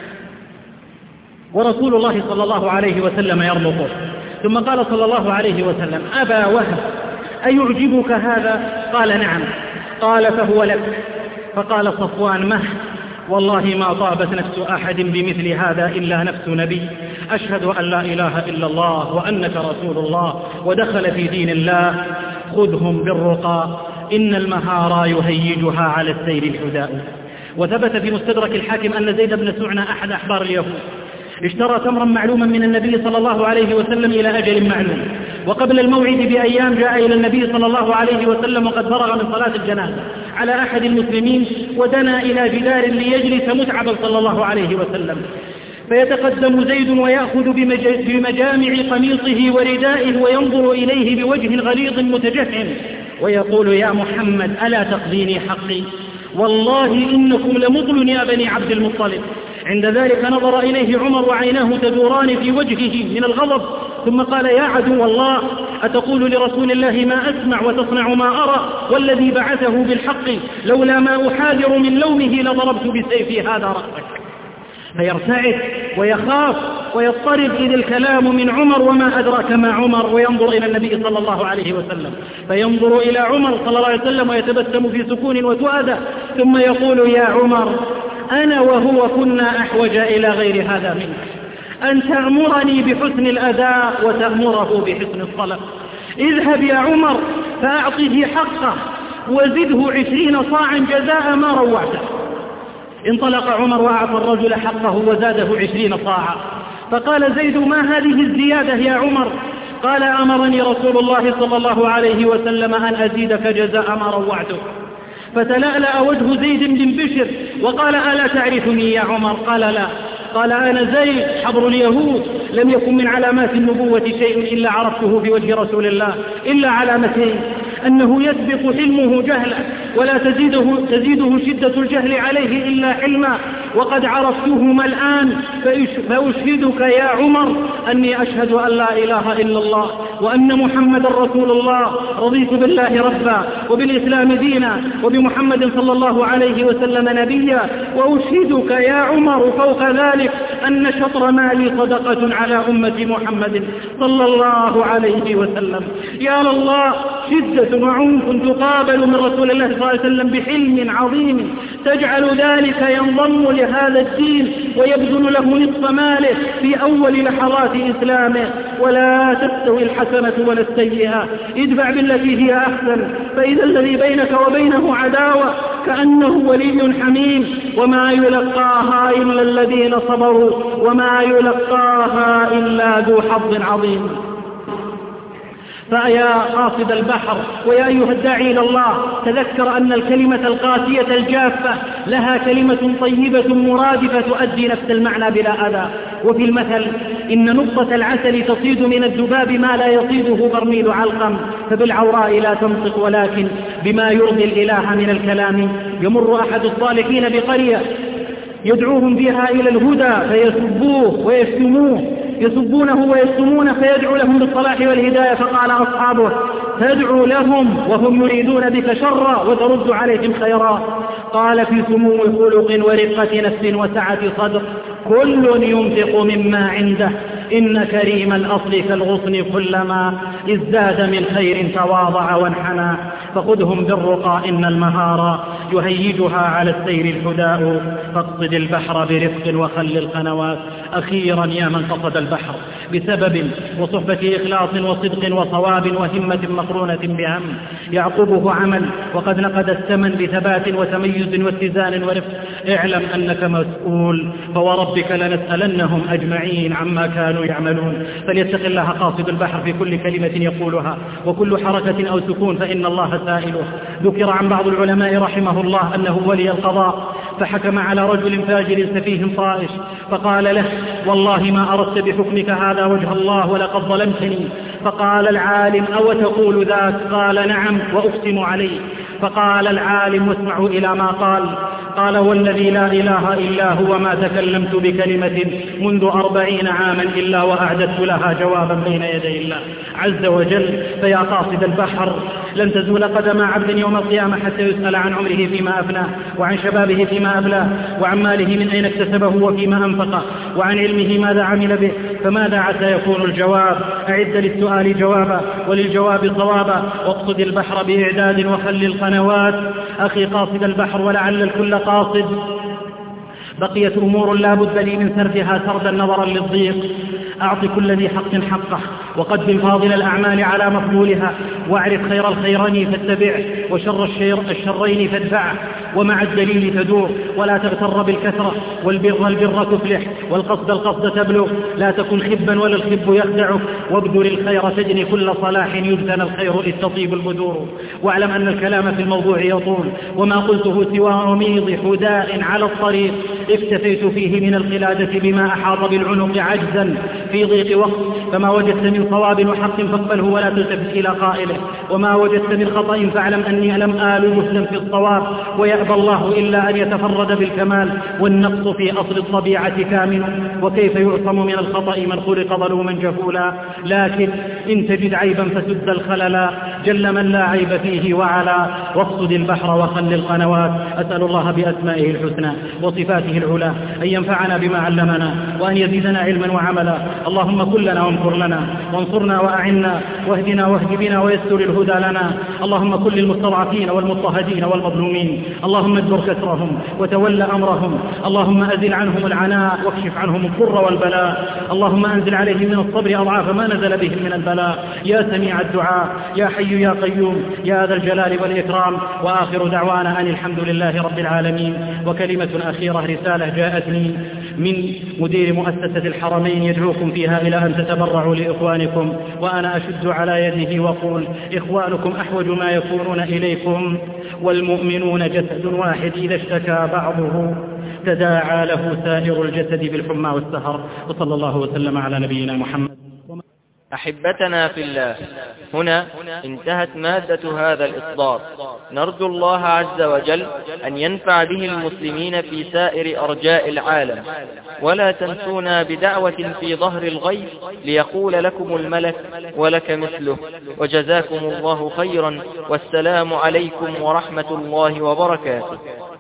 ورسول الله صلى الله عليه وسلم يرمقه. ثم قال صلى الله عليه وسلم أبا وهب أيعجبك هذا؟ قال نعم. قال فهو لك. فقال صفوان مه والله ما طابت نفس أحد بمثل هذا إلا نفس نبي أشهد أن لا إله إلا الله وأنك رسول الله ودخل في دين الله خذهم بالرقى إن المهارى يهيجها على السير الحداء. وثبت في مستدرك الحاكم أن زيد بن سعنى أحد أحبار اليهود اشترى تمرا معلوما من النبي صلى الله عليه وسلم إلى أجل معلوم وقبل الموعد بأيام جاء إلى النبي صلى الله عليه وسلم وقد فرغ من صلاة الجنازة على أحد المسلمين ودنا إلى جدار ليجلس متعبا صلى الله عليه وسلم فيتقدم زيد ويأخذ بمجامع قميصه وردائه وينظر إليه بوجه غليظ متجهم ويقول يا محمد ألا تقضيني حقي والله إنكم لمطل يا بني عبد المطلب. عند ذلك نظر إليه عمر وعيناه تدوران في وجهه من الغضب ثم قال يا عدو الله أتقول لرسول الله ما أسمع وتصنع ما أرى والذي بعثه بالحق لولا ما أحاذر من لومه لضربت بسيفي هذا رأسك. فيرتعد ويخاف ويضطرب إذ الكلام من عمر وما أدراك ما عمر وينظر إلى النبي صلى الله عليه وسلم فينظر إلى عمر صلى الله عليه وسلم ويتبسم في سكون وتؤدى ثم يقول يا عمر أنا وهو كنا أحوج إلى غير هذا منك أن تأمرني بحسن الأداء وتأمره بحسن الصلاة. اذهب يا عمر فأعطه حقه وزده 20 صاعا جزاء ما روعته. انطلق عمر وأعطى الرجل حقه وزاده 20 صاعا. فقال زيد ما هذه الزيادة يا عمر؟ قال أمرني رسول الله صلى الله عليه وسلم أن أزيدك جزاء ما روعته. فتلألأ وجه زيد بن بشر وقال ألا تعرفني يا عمر؟ قال لا. قال أنا زيد حبر اليهود لم يكن من علامات النبوة شيء إلا عرفته في وجه رسول الله إلا علامتين أنه يسبق حلمه جهلا ولا تزيده شدة الجهل عليه إلا حلما وقد عرفتهما الآن فأشهدك يا عمر أني أشهد أن لا إله إلا الله وأن محمد رسول الله رضيت بالله ربا وبالإسلام دينا وبمحمد صلى الله عليه وسلم نبيا وأشهدك يا عمر فوق ذلك أن شطر مالي صدقة على أمة محمد صلى الله عليه وسلم. يا الله شدة وعنف تقابل من رسول الله صلى الله عليه وسلم بحلم عظيم تجعل ذلك ينضم لهذا الدين ويبذل له نصف ماله في أول لحظات إسلامه. ولا تستوي الحسنة ولا السيئة ادفع بالتي هي أحسن فإذا الذي بينك وبينه عداوة كأنه ولي حميم وما يلقاها إلا الذين صبروا وما يلقاها إلا ذو حظ عظيم. فيا قاصد البحر ويا أيها الداعي إلى الله تذكر أن الكلمة القاسية الجافة لها كلمة طيبة مرادفة تؤدي نفس المعنى بلا أذى. وفي المثل إن نقطة العسل تصيد من الذباب ما لا يصيده برميل علقم فبالعوراء لا تنطق ولكن بما يرضي الإله من الكلام. يمر أحد الصالحين بقرية يدعوهم فيها إلى الهدى فيسبوه ويشتموه يسبونه ويشتمونه فيدعو لهم بالصلاح والهداية. فقال أصحابه تدعو لهم وهم يريدون بك شرا وترد عليهم خيرا. قال في سمو خلق ورقة نفس وسعة صدر كل ينفق مما عنده إن كريم الأصل كالغصن كلما ازداد من خير تواضع وانحنى فخذهم بالرقى إن المهارة يهيجها على السير الحداء فاقصد البحر برفق وخل القنوات. أخيرا يا من قصد البحر بسبب وصحبة إخلاص وصدق وصواب وهمة مقرونة بهم يعقبه عمل وقد نقد الثمن بثبات وتميز واتزان ورفق، اعلم أنك مسؤول فوربك لنسألنهم أجمعين عما كانوا يعملون. فليتق الله قاصد البحر في كل كلمة يقولها وكل حركة أو سكون فإن الله سائله. ذكر عن بعض العلماء رحمه الله أنه ولي القضاء فحكم على رجل فاجر سفيه طائش فقال له والله ما أردت بحكمك هذا وجه الله ولقد ظلمتني. فقال العالم أو تقول ذاك؟ قال نعم وأقسم عليه. فقال العالم واسمعوا إلى ما قال والذي لا إله إلا هو ما تكلمت بكلمة منذ 40 عاما إلا وأعددت لها جوابا بين يدي الله عز وجل. فيا قاصد البحر لن تزول قدم عبد يوم القيامة حتى يسأل عن عمره فيما أفناه وعن شبابه فيما أبلاه وعن ماله من أين اكتسبه وفيما أنفقه وعن علمه ماذا عمل به. فماذا عسى يكون الجواب؟ أعد للسؤال جوابا وللجواب صوابا واقصد البحر بإعداد وخل القنوات. أخي قاصد البحر ولعل الكل قاصد بقيت أمور لا بد لي من سردها سردا نظرا للضيق. أعط كل ذي حق حقه وقدم فاضل الأعمال على مفضولها واعرف خير الخيرين فاتبعه وشر الشرين فادفعه ومع الدليل تدور ولا تغتر بالكثرة والبر البر تفلح والقصد القصد تبلغ. لا تكن خبا ولا الخب يخدعك وابذل الخير تجني كل صلاح يجتنى الخير إذ تطيب البذور. واعلم أن الكلام في الموضوع يطول وما قلته سوى رميض حداء على الطريق اكتفيت فيه من القلادة بما أحاط بالعنق عجزا في ضيق وقت. فما وجدت من صواب وحق فاقبله ولا تلتفت إلى قائله وما وجدت من خطأ فاعلم أني لم آل مسلم في الصواب ويأبى الله إلا أن يتفرد بالكمال والنقص في أصل الطبيعة كامل. وكيف يعصم من الخطأ من خلق ظلوما جهولا؟ لكن إن تجد عيبا فسد الخللا جل من لا عيب فيه وعلا واقصد البحر وخل القنوات. أسأل الله بأسمائه الحسنى وصفاته العلى أن ينفعنا بما علمنا وأن يزيدنا علما وعملا. اللهم كن لنا وانصر لنا وانصرنا وأعنا واهدنا واهد بنا ويسر الهدى لنا. اللهم كن للمستضعفين والمضطهدين والمظلومين اللهم اجبر كسرهم وتولى أمرهم. اللهم أزل عنهم العناء واكشف عنهم الضر والبلاء. اللهم أنزل عليهم من الصبر أضعاف ما نزل بهم من البلاء يا سميع الدعاء يا حي يا قيوم يا ذا الجلال والإكرام. وآخر دعوانا أن الحمد لله رب العالمين. وكلمة أخيرة رسالة جاءتني من مدير مؤسسة الحرمين يدعوكم فيها إلى أن تتبرعوا لإخوانكم وأنا أشد على يده وأقول إخوانكم أحوج ما يكونون إليكم والمؤمنون جسد واحد إذا اشتكى بعضه تداعى له سائر الجسد بالحمى والسهر. وصلى الله وسلم على نبينا محمد. أحبتنا في الله، هنا انتهت مادة هذا الإصدار. نرجو الله عز وجل أن ينفع به المسلمين في سائر أرجاء العالم. ولا تنسونا بدعوة في ظهر الغيب ليقول لكم الملك ولك مثله. وجزاكم الله خيرا والسلام عليكم ورحمة الله وبركاته.